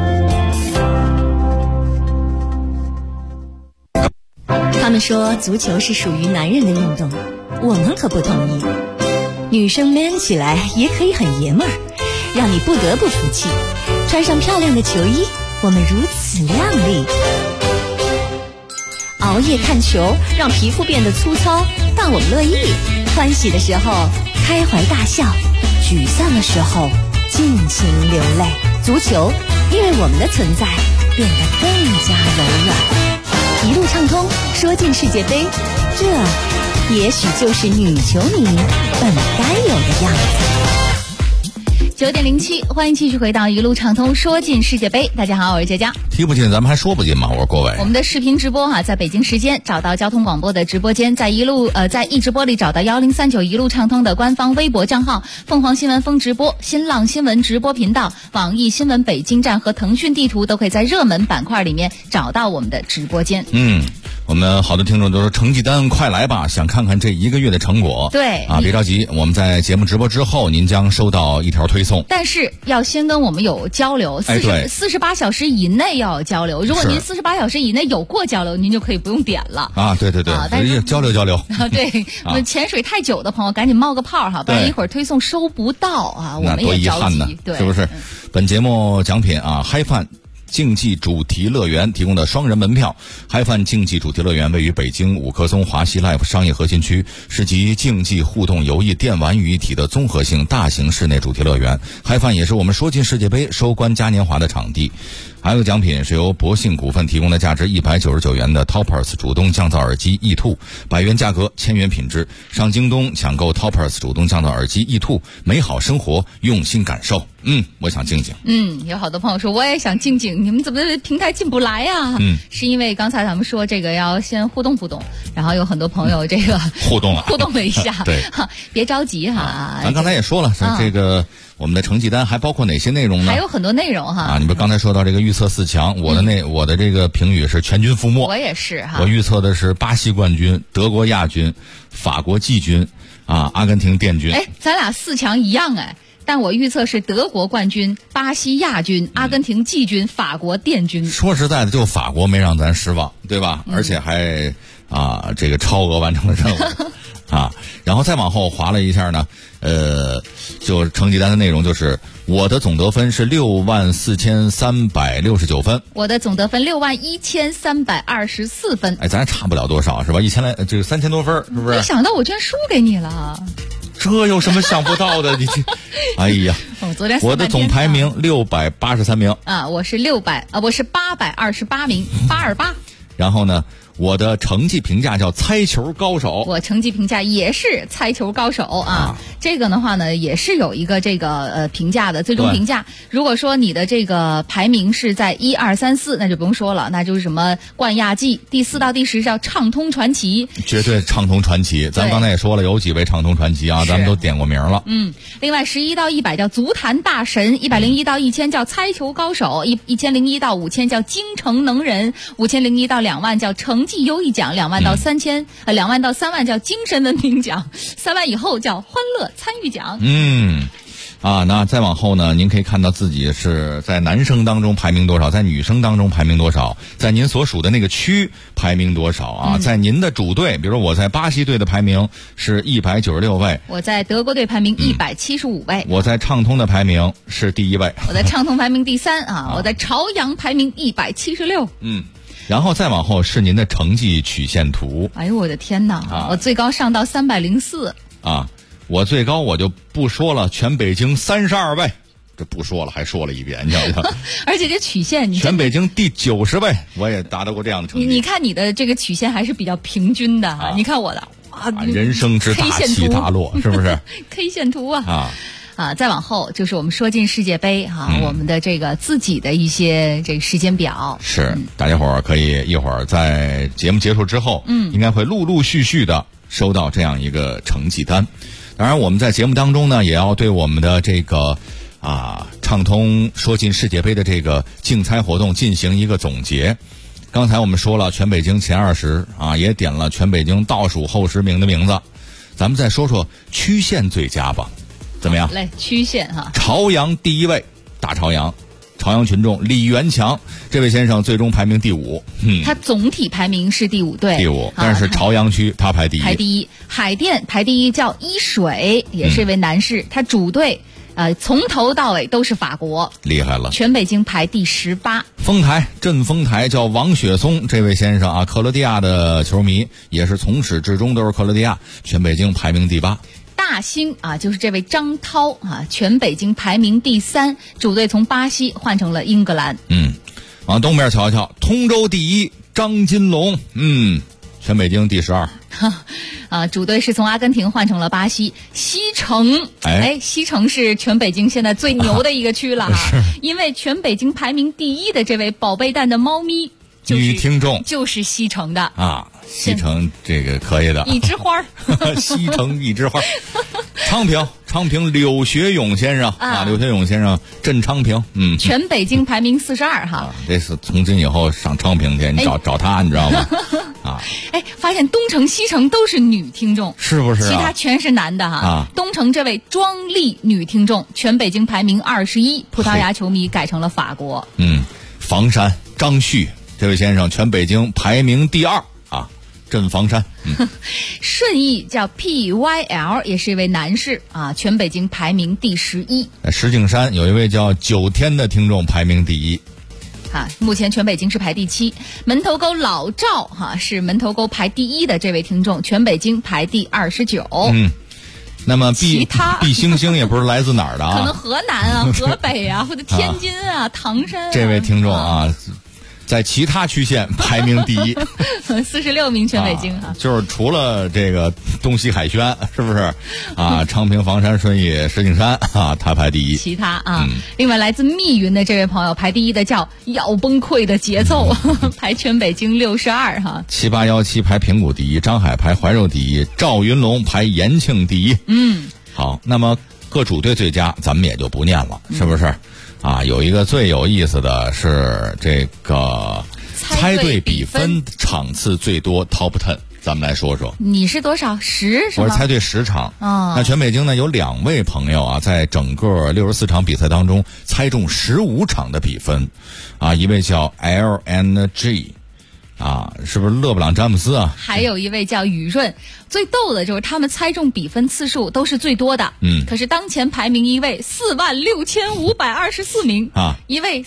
Speaker 21: 他们说足球是属于男人的运动，我们可不同意。女生 man 起来也可以很爷们儿，让你不得不服气。穿上漂亮的球衣，我们如此靓丽。熬夜看球，让皮肤变得粗糙，但我们乐意。欢喜的时候开怀大笑，沮丧的时候尽情流泪。足球因为我们的存在变得更加柔软。一路畅通，说进世界杯，这也许就是女球迷本该有的样子。
Speaker 3: 9点07，欢迎继续回到一路畅通，说进世界杯。大家好，我是佳佳。
Speaker 2: 提不进，咱们还说不进吗？我是郭伟。
Speaker 3: 我们的视频直播在北京时间找到交通广播的直播间，在一直播里找到1039一路畅通的官方微博账号、凤凰新闻风直播、新浪新闻直播频道、网易新闻北京站和腾讯地图都可以在热门板块里面找到我们的直播间。
Speaker 2: 我们好多听众都说成绩单快来吧，想看看这1个月的成果。
Speaker 3: 对
Speaker 2: 别着急，我们在节目直播之后，您将收到一条推送。
Speaker 3: 但是要先跟我们有交流，48小时以内要有交流。如果您48小时以内有过交流，您就可以不用点了。
Speaker 2: 对，但是交流。
Speaker 3: 对，我们潜水太久的朋友赶紧冒个泡不然一会儿推送收不到我们也着急。
Speaker 2: 那多遗憾呢，
Speaker 3: 对，
Speaker 2: 是不是？本节目奖品嗨饭竞技主题乐园提供的双人门票。嗨饭竞技主题乐园位于北京五棵松华西 Life 商业核心区，是集竞技互动游艺电玩于一体的综合性大型室内主题乐园。嗨饭也是我们说进世界杯收官嘉年华的场地。还有奖品是由博信股份提供的价值199元的 Toppers 主动降噪耳机 E2，100元价格，1000元品质。上京东抢购 Toppers 主动降噪耳机 E2，美好生活用心感受。我想静静。
Speaker 3: 有好多朋友说我也想静静，你们怎么平台进不来呀？是因为刚才咱们说这个要先互动，然后有很多朋友这个互动了一下。对，别着急
Speaker 2: 咱刚才也说了，这个我们的成绩单还包括哪些内容呢？
Speaker 3: 还有很多内容
Speaker 2: 你不刚才说到这个预测4强，我的这个评语是全军覆没。
Speaker 3: 我也是
Speaker 2: 我预测的是巴西冠军、德国亚军、法国季军阿根廷殿军。
Speaker 3: 咱俩4强一样但我预测是德国冠军、巴西亚军、阿根廷季军、法国殿军。
Speaker 2: 说实在的，就法国没让咱失望，对吧？而且还这个超额完成了任务然后再往后划了一下呢，就成绩单的内容就是我的总得分是64369分，
Speaker 3: 我的总得分61324分。
Speaker 2: 哎，咱差不了多少是吧？1000来，这个3000多分，是不是？
Speaker 3: 没想到我居然输给你了。
Speaker 2: 这有什么想不到的？你哎呀，我的总排名683名
Speaker 3: 我是828名，828。
Speaker 2: 然后呢，我的成绩评价叫猜球高手，
Speaker 3: 我成绩评价也是猜球高手这个的话呢，也是有一个这个评价的最终评价。如果说你的这个排名是在1、2、3、4，那就不用说了，那就是什么冠亚季，第4到第10叫畅通传奇，
Speaker 2: 绝对畅通传奇。咱们刚才也说了，有几位畅通传奇咱们都点过名了。
Speaker 3: 另外11到100叫足坛大神，101到1000叫猜球高手，1001到5000叫京城能人，5001到2万叫成绩优异奖，2万到3万叫精神文明奖，3万以后叫欢乐参与奖。
Speaker 2: 那再往后呢，您可以看到自己是在男生当中排名多少，在女生当中排名多少，在您所属的那个区排名多少在您的主队，比如说我在巴西队的排名是196位，
Speaker 3: 我在德国队排名175位，
Speaker 2: 我在畅通的排名是第1位，
Speaker 3: 我在畅通排名第3我在朝阳排名176。
Speaker 2: 然后再往后是您的成绩曲线图。
Speaker 3: 哎呦我的天哪我最高上到304
Speaker 2: 我最高我就不说了，全北京32位，这不说了还说了一遍，你知道吗？
Speaker 3: 而且这曲线
Speaker 2: 全北京第90位，我也达到过这样的成绩。
Speaker 3: 你看你的这个曲线还是比较平均的你看我的
Speaker 2: 人生之大起大落，是不是
Speaker 3: ？K 线图再往后就是我们说进世界杯我们的这个自己的一些这个时间表。
Speaker 2: 是大家伙儿可以一会儿在节目结束之后应该会陆陆续续的收到这样一个成绩单。当然我们在节目当中呢也要对我们的这个畅通说进世界杯的这个竞猜活动进行一个总结。刚才我们说了全北京前20也点了全北京倒数后10名的名字，咱们再说说区县最佳吧，怎么样？
Speaker 3: 来，区县
Speaker 2: 朝阳第1位，大朝阳群众李元强这位先生最终排名第5，
Speaker 3: 他总体排名是第5，对，
Speaker 2: 第5，但是朝阳区他排第
Speaker 3: 1。海淀排第1叫一水，也是一位男士，他主队从头到尾都是法国，
Speaker 2: 厉害了。
Speaker 3: 全北京排第18。
Speaker 2: 镇丰台叫王雪松这位先生克罗地亚的球迷，也是从始至终都是克罗地亚，全北京排名第8。
Speaker 3: 大兴就是这位张涛全北京排名第3，主队从巴西换成了英格兰。
Speaker 2: 往东边瞧瞧，通州第1张金龙，全北京第12。
Speaker 3: 主队是从阿根廷换成了巴西。西城，西城是全北京现在最牛的一个区了因为全北京排名第1的这位宝贝蛋的猫咪
Speaker 2: 女听众
Speaker 3: 就是西城的
Speaker 2: 西城这个可以的，
Speaker 3: 一枝花
Speaker 2: 西城一枝花。昌平柳学勇先生柳学勇先生镇昌平，
Speaker 3: 全北京排名42
Speaker 2: 这是从今以后上昌平去，你找他，你知道吗？
Speaker 3: 发现东城西城都是女听众，
Speaker 2: 是不是
Speaker 3: 其他全是男的东城这位庄丽女听众全北京排名21，葡萄牙球迷改成了法国。
Speaker 2: 房山张旭这位先生全北京排名第2镇房山。
Speaker 3: 顺义叫 PYL， 也是一位男士全北京排名第11。
Speaker 2: 石景山有一位叫9天的听众排名第1。
Speaker 3: 目前全北京是排第7。门头沟老赵是门头沟排第1的这位听众，全北京排第29。
Speaker 2: 那么毕星星也不是来自哪儿的
Speaker 3: 可能河南河北或者天津唐山
Speaker 2: 这位听众在其他区县排名第1
Speaker 3: ，46名全北京
Speaker 2: 就是除了这个东西海轩，是不是昌平、房山、顺义、石景山他排第1。
Speaker 3: 其他另外来自密云的这位朋友排第1的叫要崩溃的节奏排全北京62
Speaker 2: 7817排平谷第1，张海排怀柔第1，赵云龙排延庆第1。好，那么各主队最佳咱们也就不念了，是不是？有一个最有意思的是这个猜对比分场次最多 Top 10。 咱们来说说。
Speaker 3: 你是多少？10是吗？
Speaker 2: 我是猜对10场。
Speaker 3: 那
Speaker 2: 全北京呢有2位朋友啊，在整个64场比赛当中猜中15场的比分，一位叫 LNG。是不是勒布朗詹姆斯啊？
Speaker 3: 还有一位叫雨润。最逗的就是他们猜中比分次数都是最多的，可是当前排名一位46524名一位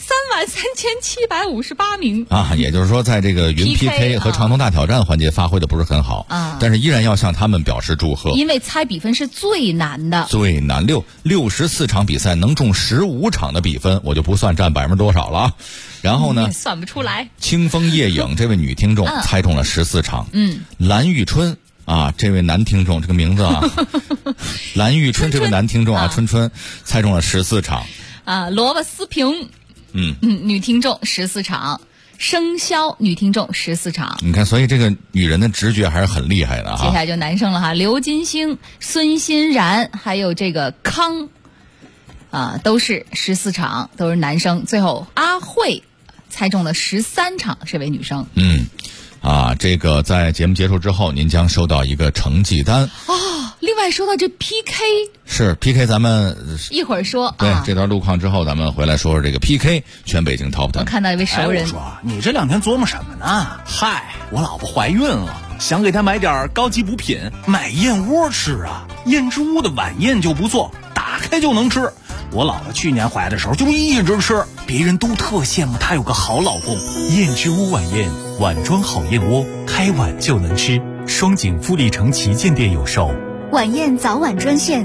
Speaker 3: 33758名
Speaker 2: 也就是说在这个云 PK 和长通大挑战环节发挥的不是很好但是依然要向他们表示祝贺，
Speaker 3: 因为猜比分是最难的，
Speaker 2: 最难64场比赛能中15场的比分，我就不算占多少了然后呢，
Speaker 3: 算不出来。
Speaker 2: 清风夜影这位女听众猜中了14场，蓝玉春这位男听众，这个名字蓝玉春这位男听众春春猜中了14场
Speaker 3: 萝卜丝平女听众14场，生肖女听众14场。
Speaker 2: 你看，所以这个女人的直觉还是很厉害的
Speaker 3: 接下来就男生了刘金星、孙欣然还有这个康都是14场，都是男生。最后阿慧猜中了13场，是位女生。
Speaker 2: 这个在节目结束之后，您将收到一个成绩单。
Speaker 3: 另外说到这 PK，
Speaker 2: 是 PK， 咱们
Speaker 3: 一会儿说。
Speaker 2: 对，这段路况之后，咱们回来说说这个 PK 全北京 Top 10。
Speaker 3: 我看到一位熟人，
Speaker 6: 我说你这2天琢磨什么呢？嗨，我老婆怀孕了，想给她买点高级补品，买燕窝吃啊。燕之屋的晚宴就不错，打开就能吃。我老婆去年怀的时候就一直吃，别人都特羡慕她有个好老公。
Speaker 13: 燕之屋晚宴，碗装好燕窝，开碗就能吃。双井富力城旗舰店有售。
Speaker 21: 晚宴早晚专线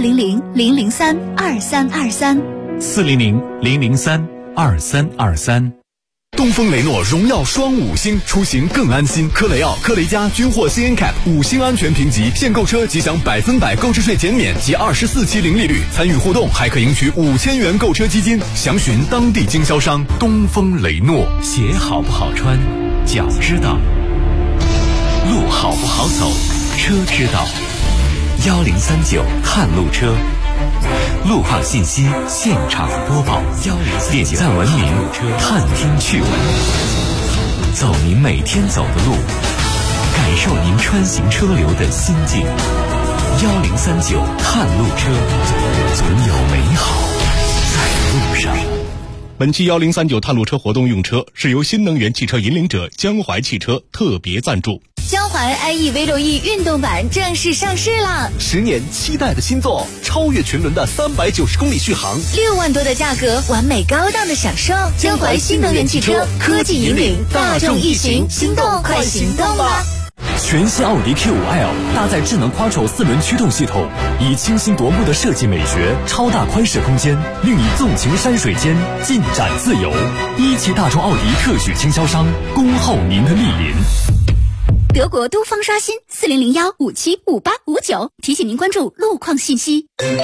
Speaker 13: 400-003-2323，400-003-2323。
Speaker 4: 东风雷诺荣耀双5星，出行更安心。科雷傲、科雷嘉均获 CNCAP 5星安全评级，现购车即享100%购置税减免及24期零利率，参与互动还可赢取5000元购车基金。详询当地经销商。东风雷诺，
Speaker 13: 鞋好不好穿，脚知道；路好不好走，车知道。1039探路车，路况信息现场播报，点赞文明，探听趣闻，走您每天走的路，感受您穿行车流的心境。1039探路车，总有美好在路上。
Speaker 10: 本期1039探路车活动用车是由新能源汽车引领者江淮汽车特别赞助。
Speaker 21: 江淮 iE-V6E 运动版正式上市了
Speaker 6: ，10年期待的新作，超越群伦的390公里续航
Speaker 21: ，6万多的价格，完美高档的享受。江淮新能源汽车，科技引领大众一行，心动快行动吧！
Speaker 13: 全新奥迪 Q5L 搭载智能 Quattro 4轮驱动系统，以清新夺目的设计美学、超大宽适空间，令你纵情山水间，尽展自由。一汽大众奥迪特许经销商，恭候您的莅临。
Speaker 21: 德国都方刷新4001575859，提醒您关注路况信息。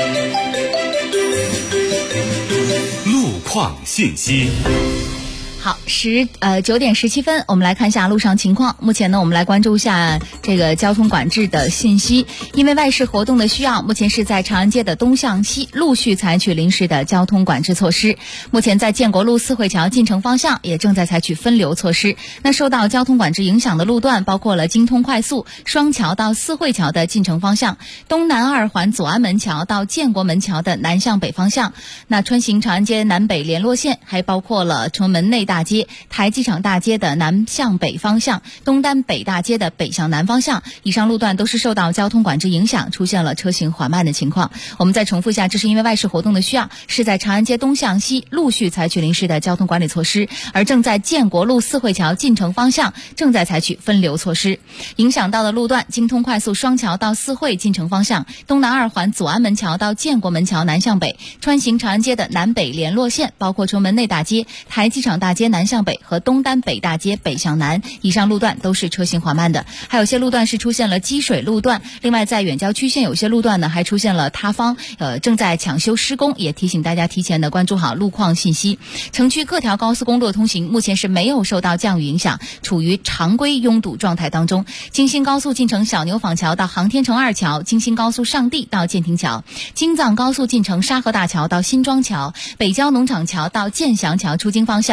Speaker 13: 路况信息。
Speaker 3: 好，9点17分，我们来看一下路上情况。目前呢，我们来关注一下这个交通管制的信息。因为外事活动的需要，目前是在长安街的东向西陆续采取临时的交通管制措施。目前在建国路四惠桥进城方向也正在采取分流措施。那受到交通管制影响的路段包括了京通快速双桥到四惠桥的进城方向，东南2环左安门桥到建国门桥的南向北方向。那穿行长安街南北联络线，还包括了城门内大街、台机场大街的南向北方向，东单北大街的北向南方向。以上路段都是受到交通管制影响，出现了车行缓慢的情况。我们再重复一下，这是因为外事活动的需要，是在长安街东向西陆续采取临时的交通管理措施，而正在建国路四惠桥进城方向正在采取分流措施。影响到的路段：京通快速双桥到四惠进城方向，东南2环左安门桥到建国门桥南向北，穿行长安街的南北联络线，包括城门内大街、台机场大街南向北和东单北大街北向南。以上路段都是车行缓慢的，还有些路段是出现了积水路段。另外在远郊区县有些路段呢还出现了塌方，正在抢修施工，也提醒大家提前的关注好路况信息。城区各条高速公路通行目前是没有受到降雨影响，处于常规拥堵状态当中。京新高速进城小牛坊桥到航天城2桥，京新高速上地到建亭桥，京藏高速进城沙河大桥到新庄桥，北郊农场桥到建祥桥出京方向，北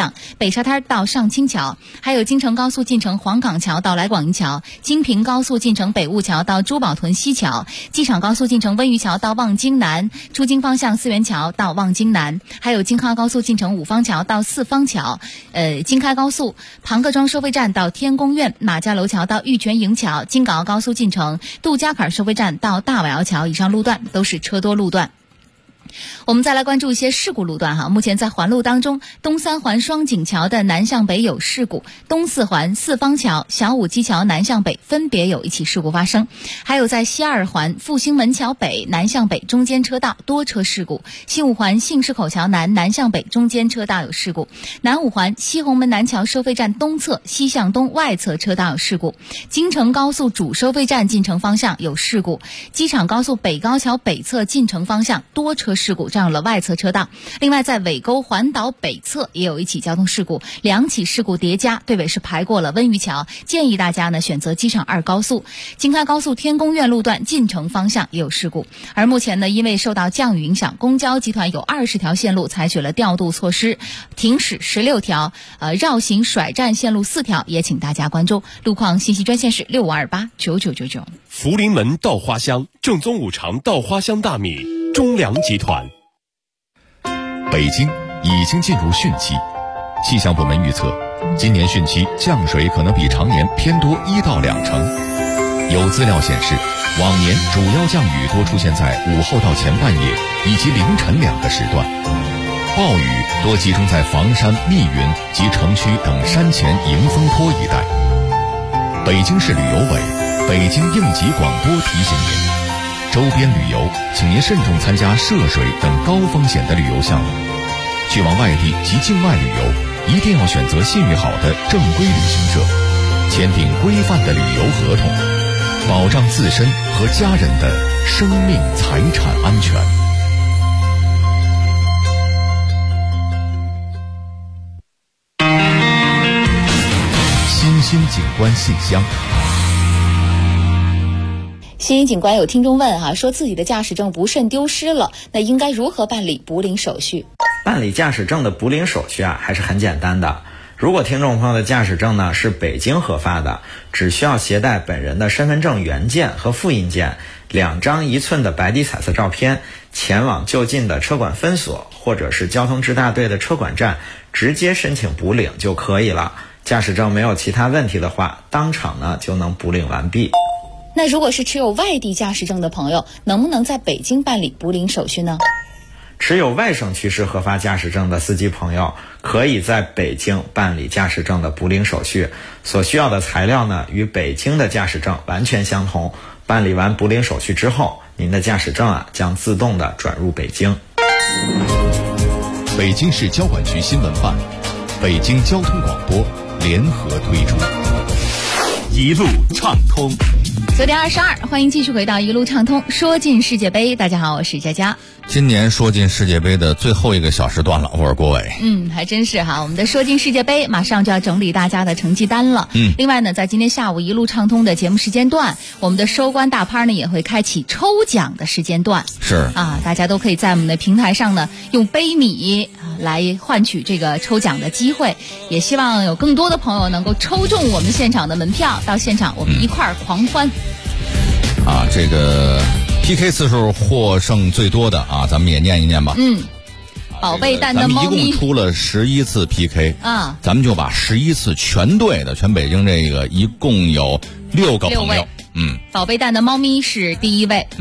Speaker 3: 北沙滩到上清桥，还有京承高速进城黄岗桥到来广营桥，京平高速进城北雾桥到珠宝屯西桥，机场高速进城温榆桥到望京南，出京方向四元桥到望京南，还有京哈高速进城五方桥到四方桥，京开高速庞各庄收费站到天宫苑，马家楼桥到玉泉营桥，京港澳高速进城杜家坎收费站到大瓦窑桥，以上路段都是车多路段。我们再来关注一些事故路段哈。目前在环路当中，东三环双井桥的南向北有事故，东四环四方桥、小武基桥南向北分别有一起事故发生。还有在西二环复兴门桥北南向北中间车道多车事故，西五环信市口桥南南向北中间车道有事故，南五环西红门南桥收费站东侧西向东外侧车道有事故，京承高速主收费站进城方向有事故，机场高速北高桥北侧进城方向多车事故，占用了外侧车道。另外在尾沟环岛北侧也有一起交通事故，2起事故叠加，队尾是排过了温榆桥，建议大家呢选择机场2高速。京开高速天宫苑路段进城方向也有事故。而目前呢，因为受到降雨影响，公交集团有20条线路采取了调度措施，停驶16条，绕行甩站线路4条，也请大家关注。路况信息专线是65289999。
Speaker 7: 福临门稻花香，正宗五常稻花香大米，中粮集团。
Speaker 15: 北京已经进入汛期，气象部门预测，今年汛期降水可能比常年偏多1到2成。有资料显示，往年主要降雨多出现在午后到前半夜以及凌晨2个时段，暴雨多集中在房山、密云及城区等山前迎风坡一带。北京市旅游委、北京应急广播提醒您，周边旅游请您慎重参加涉水等高风险的旅游项目。去往外地及境外旅游，一定要选择信誉好的正规旅行社，签订规范的旅游合同，保障自身和家人的生命财产安全。新兴景观信箱。
Speaker 3: 新兴警官有听众问说自己的驾驶证不慎丢失了，那应该如何办理补领手续？
Speaker 16: 办理驾驶证的补领手续还是很简单的。如果听众朋友的驾驶证呢是北京核发的，只需要携带本人的身份证原件和复印件，2张1寸的白底彩色照片，前往就近的车管分所或者是交通支大队的车管站，直接申请补领就可以了。驾驶证没有其他问题的话，当场呢就能补领完毕。
Speaker 3: 那如果是持有外地驾驶证的朋友，能不能在北京办理补领手续呢？
Speaker 16: 持有外省区市核发驾驶证的司机朋友，可以在北京办理驾驶证的补领手续，所需要的材料呢与北京的驾驶证完全相同。办理完补领手续之后，您的驾驶证将自动的转入北京。
Speaker 15: 北京市交管局新闻办、北京交通广播联合推出
Speaker 7: 一路畅通。
Speaker 3: 9点22，欢迎继续回到一路畅通，说进世界杯。大家好，我是佳佳。
Speaker 2: 今年说进世界杯的最后一个小时段了，我是郭伟。
Speaker 3: 还真是哈，我们的说进世界杯马上就要整理大家的成绩单了。另外呢，在今天下午一路畅通的节目时间段，我们的收官大趴呢也会开启抽奖的时间段。
Speaker 2: 是
Speaker 3: 大家都可以在我们的平台上呢用杯米来换取这个抽奖的机会，也希望有更多的朋友能够抽中我们现场的门票，到现场我们一块儿狂欢。
Speaker 2: 这个 PK 次数获胜最多的咱们也念一念吧。
Speaker 3: 宝贝蛋的猫咪，
Speaker 2: 咱们一共出了11次 PK 咱们就把11次全对的全北京这个一共有6个朋友。
Speaker 3: 宝贝蛋的猫咪是第一位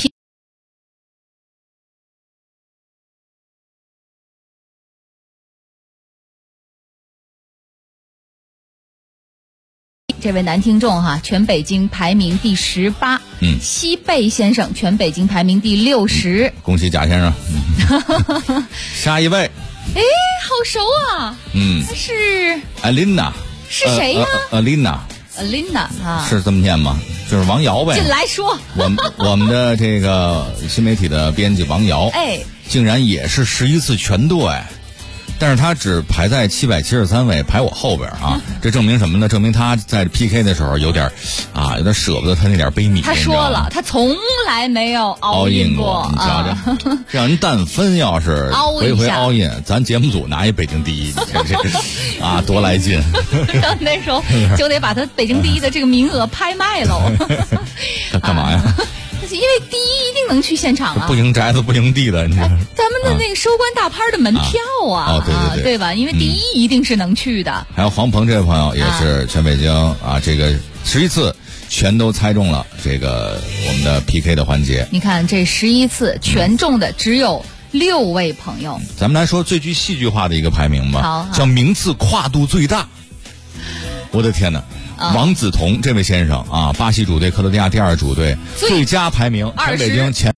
Speaker 3: 这位男听众全北京排名第18，西贝先生全北京排名第60。
Speaker 2: 恭喜贾先生。下一位，
Speaker 3: 好熟啊。他是
Speaker 2: 艾琳娜。
Speaker 3: 是谁呀
Speaker 2: ？Alina 是这么念吗？就是王瑶呗。
Speaker 3: 进来说。
Speaker 2: 我们的这个新媒体的编辑王瑶，竟然也是11次全对。 但是他只排在773位，排我后边啊。这证明什么呢？证明他在 PK 的时候有点舍不得他那点杯米。
Speaker 3: 他说了，他从来没有all in 过。
Speaker 2: 你瞧瞧，这样人但分要是回回 all in，咱节目组拿一北京第一，这多来劲。
Speaker 3: 然后那时候就得把他北京第一的这个名额拍卖喽。
Speaker 2: 干嘛呀？
Speaker 3: 因为第一一定能去现场啊，
Speaker 2: 不赢宅子不赢地的，你看
Speaker 3: 咱们的那个收官大拍的门票
Speaker 2: 对
Speaker 3: 吧？因为第一一定是能去的。
Speaker 2: 还有黄鹏这位朋友也是全北京这个11次全都猜中了这个我们的 PK 的环节。
Speaker 3: 你看这11次全中的只有6位朋友。
Speaker 2: 咱们来说最具戏剧化的一个排名吧，
Speaker 3: 好，
Speaker 2: 叫名次跨度最大。我的天哪！王子彤这位先生巴西主队克罗地亚第2主队最佳排名，全北京前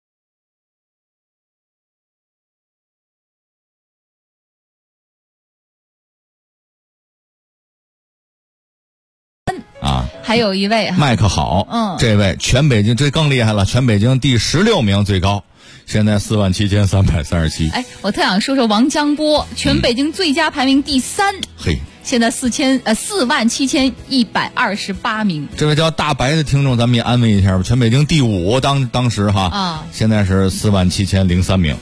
Speaker 3: 还有一位
Speaker 2: 麦克好，这位全北京这更厉害了，全北京第16名最高，现在47337。
Speaker 3: 哎，我特想说说王江波，全北京最佳排名第3。
Speaker 2: 嘿。
Speaker 3: 现在47128名。
Speaker 2: 这位叫大白的听众，咱们也安慰一下吧。全北京第5，当时现在是47003名。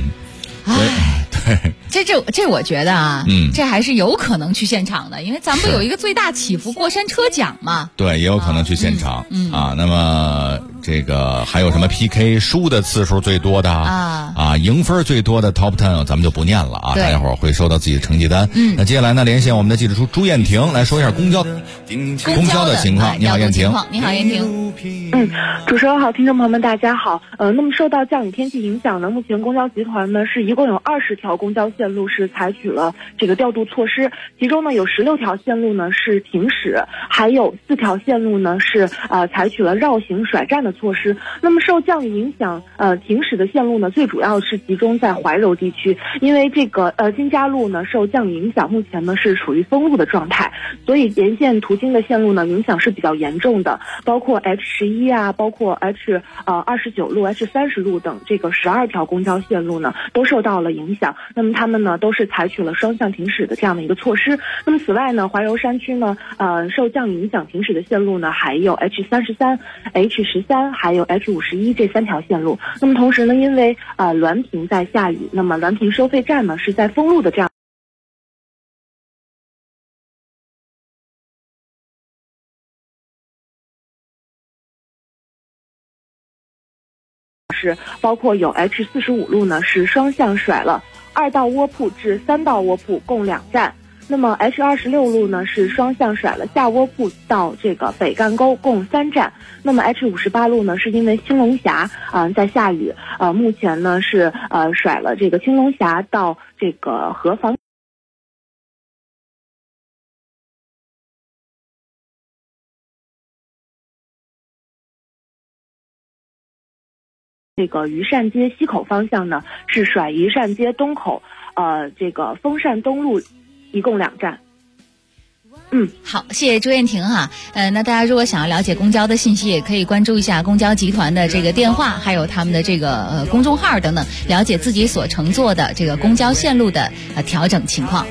Speaker 2: 对，
Speaker 3: 这我觉得这还是有可能去现场的，因为咱们不有一个最大祈福过山车奖嘛。
Speaker 2: 对，也有可能去现场那么这个还有什么 PK 输的次数最多的赢分最多的 Top 10，咱们就不念了大家伙儿会收到自己的成绩单。那接下来呢，连线我们的记者朱艳婷来说一下公交的情况。你好，艳婷。
Speaker 3: 你好，艳婷。
Speaker 12: 主持人好，听众朋友们大家好。那么受到降雨天气影响呢，目前公交集团呢是一共有20条公交线路是采取了这个调度措施，其中呢有16条线路呢是停驶，还有4条线路呢是采取了绕行甩站的措施。那么受降雨影响停驶的线路呢最主要是集中在怀柔地区，因为这个金家路呢受降雨影响，目前呢是处于封路的状态，所以沿线途经的线路呢影响是比较严重的，包括 H11包括 H29路 H30路等这个12条公交线路呢都受到了影响。那么他们呢都是采取了双向停驶的这样的一个措施。那么此外呢，怀柔山区呢受降雨影响停驶的线路呢还有 H33 H13还有 H51这3条线路。那么同时呢，因为滦平在下雨，那么滦平收费站呢是在封路的这样是包括有 H45路呢是双向甩了2道窝铺至3道窝铺共2站，那么 H26路呢是双向甩了下窝铺到这个北干沟共3站，那么 H58路呢是因为青龙峡在下雨，目前呢是甩了这个青龙峡到这个河房。这个余善街西口方向呢是甩余善街东口，这个丰善东路一共2站。
Speaker 3: 好，谢谢朱艳婷哈。那大家如果想要了解公交的信息，也可以关注一下公交集团的这个电话，还有他们的这个公众号等等，了解自己所乘坐的这个公交线路的调整情况。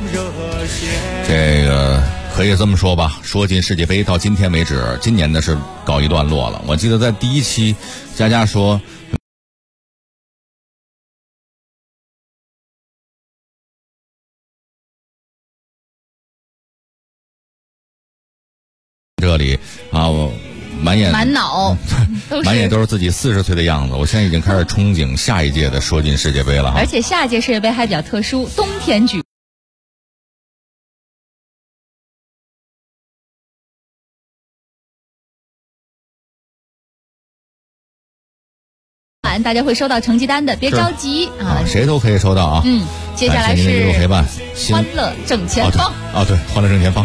Speaker 2: 这个可以这么说吧，说进世界杯到今天为止，今年的是告一段落了。我记得在第1期，佳佳说。这里我满
Speaker 3: 脑
Speaker 2: 满眼都是自己40岁的样子，我现在已经开始憧憬下一届的说进世界杯了。
Speaker 3: 而且下一届世界杯还比较特殊，冬天举。大家会收到成绩单的，别着急
Speaker 2: 谁都可以收到啊。
Speaker 3: 接下来是
Speaker 2: 陪伴
Speaker 3: 欢乐正前方。
Speaker 2: 对，欢乐正前方。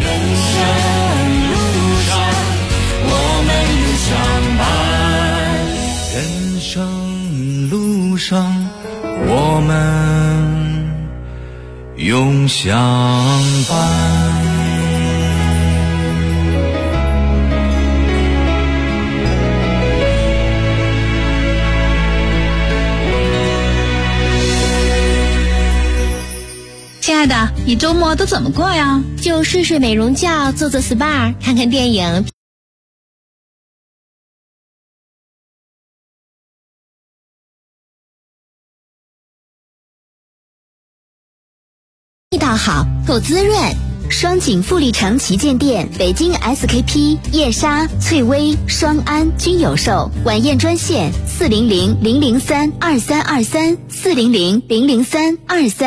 Speaker 8: 人生路上，我们永相伴。
Speaker 17: 你周末都怎么过呀？
Speaker 21: 就睡睡美容觉，做做 SPA， 看看电影。味道好，够滋润。双井富力城旗舰店、北京 SKP、叶莎、翠微、双安均有售。晚宴专线：400-003-2323，400-003-2323。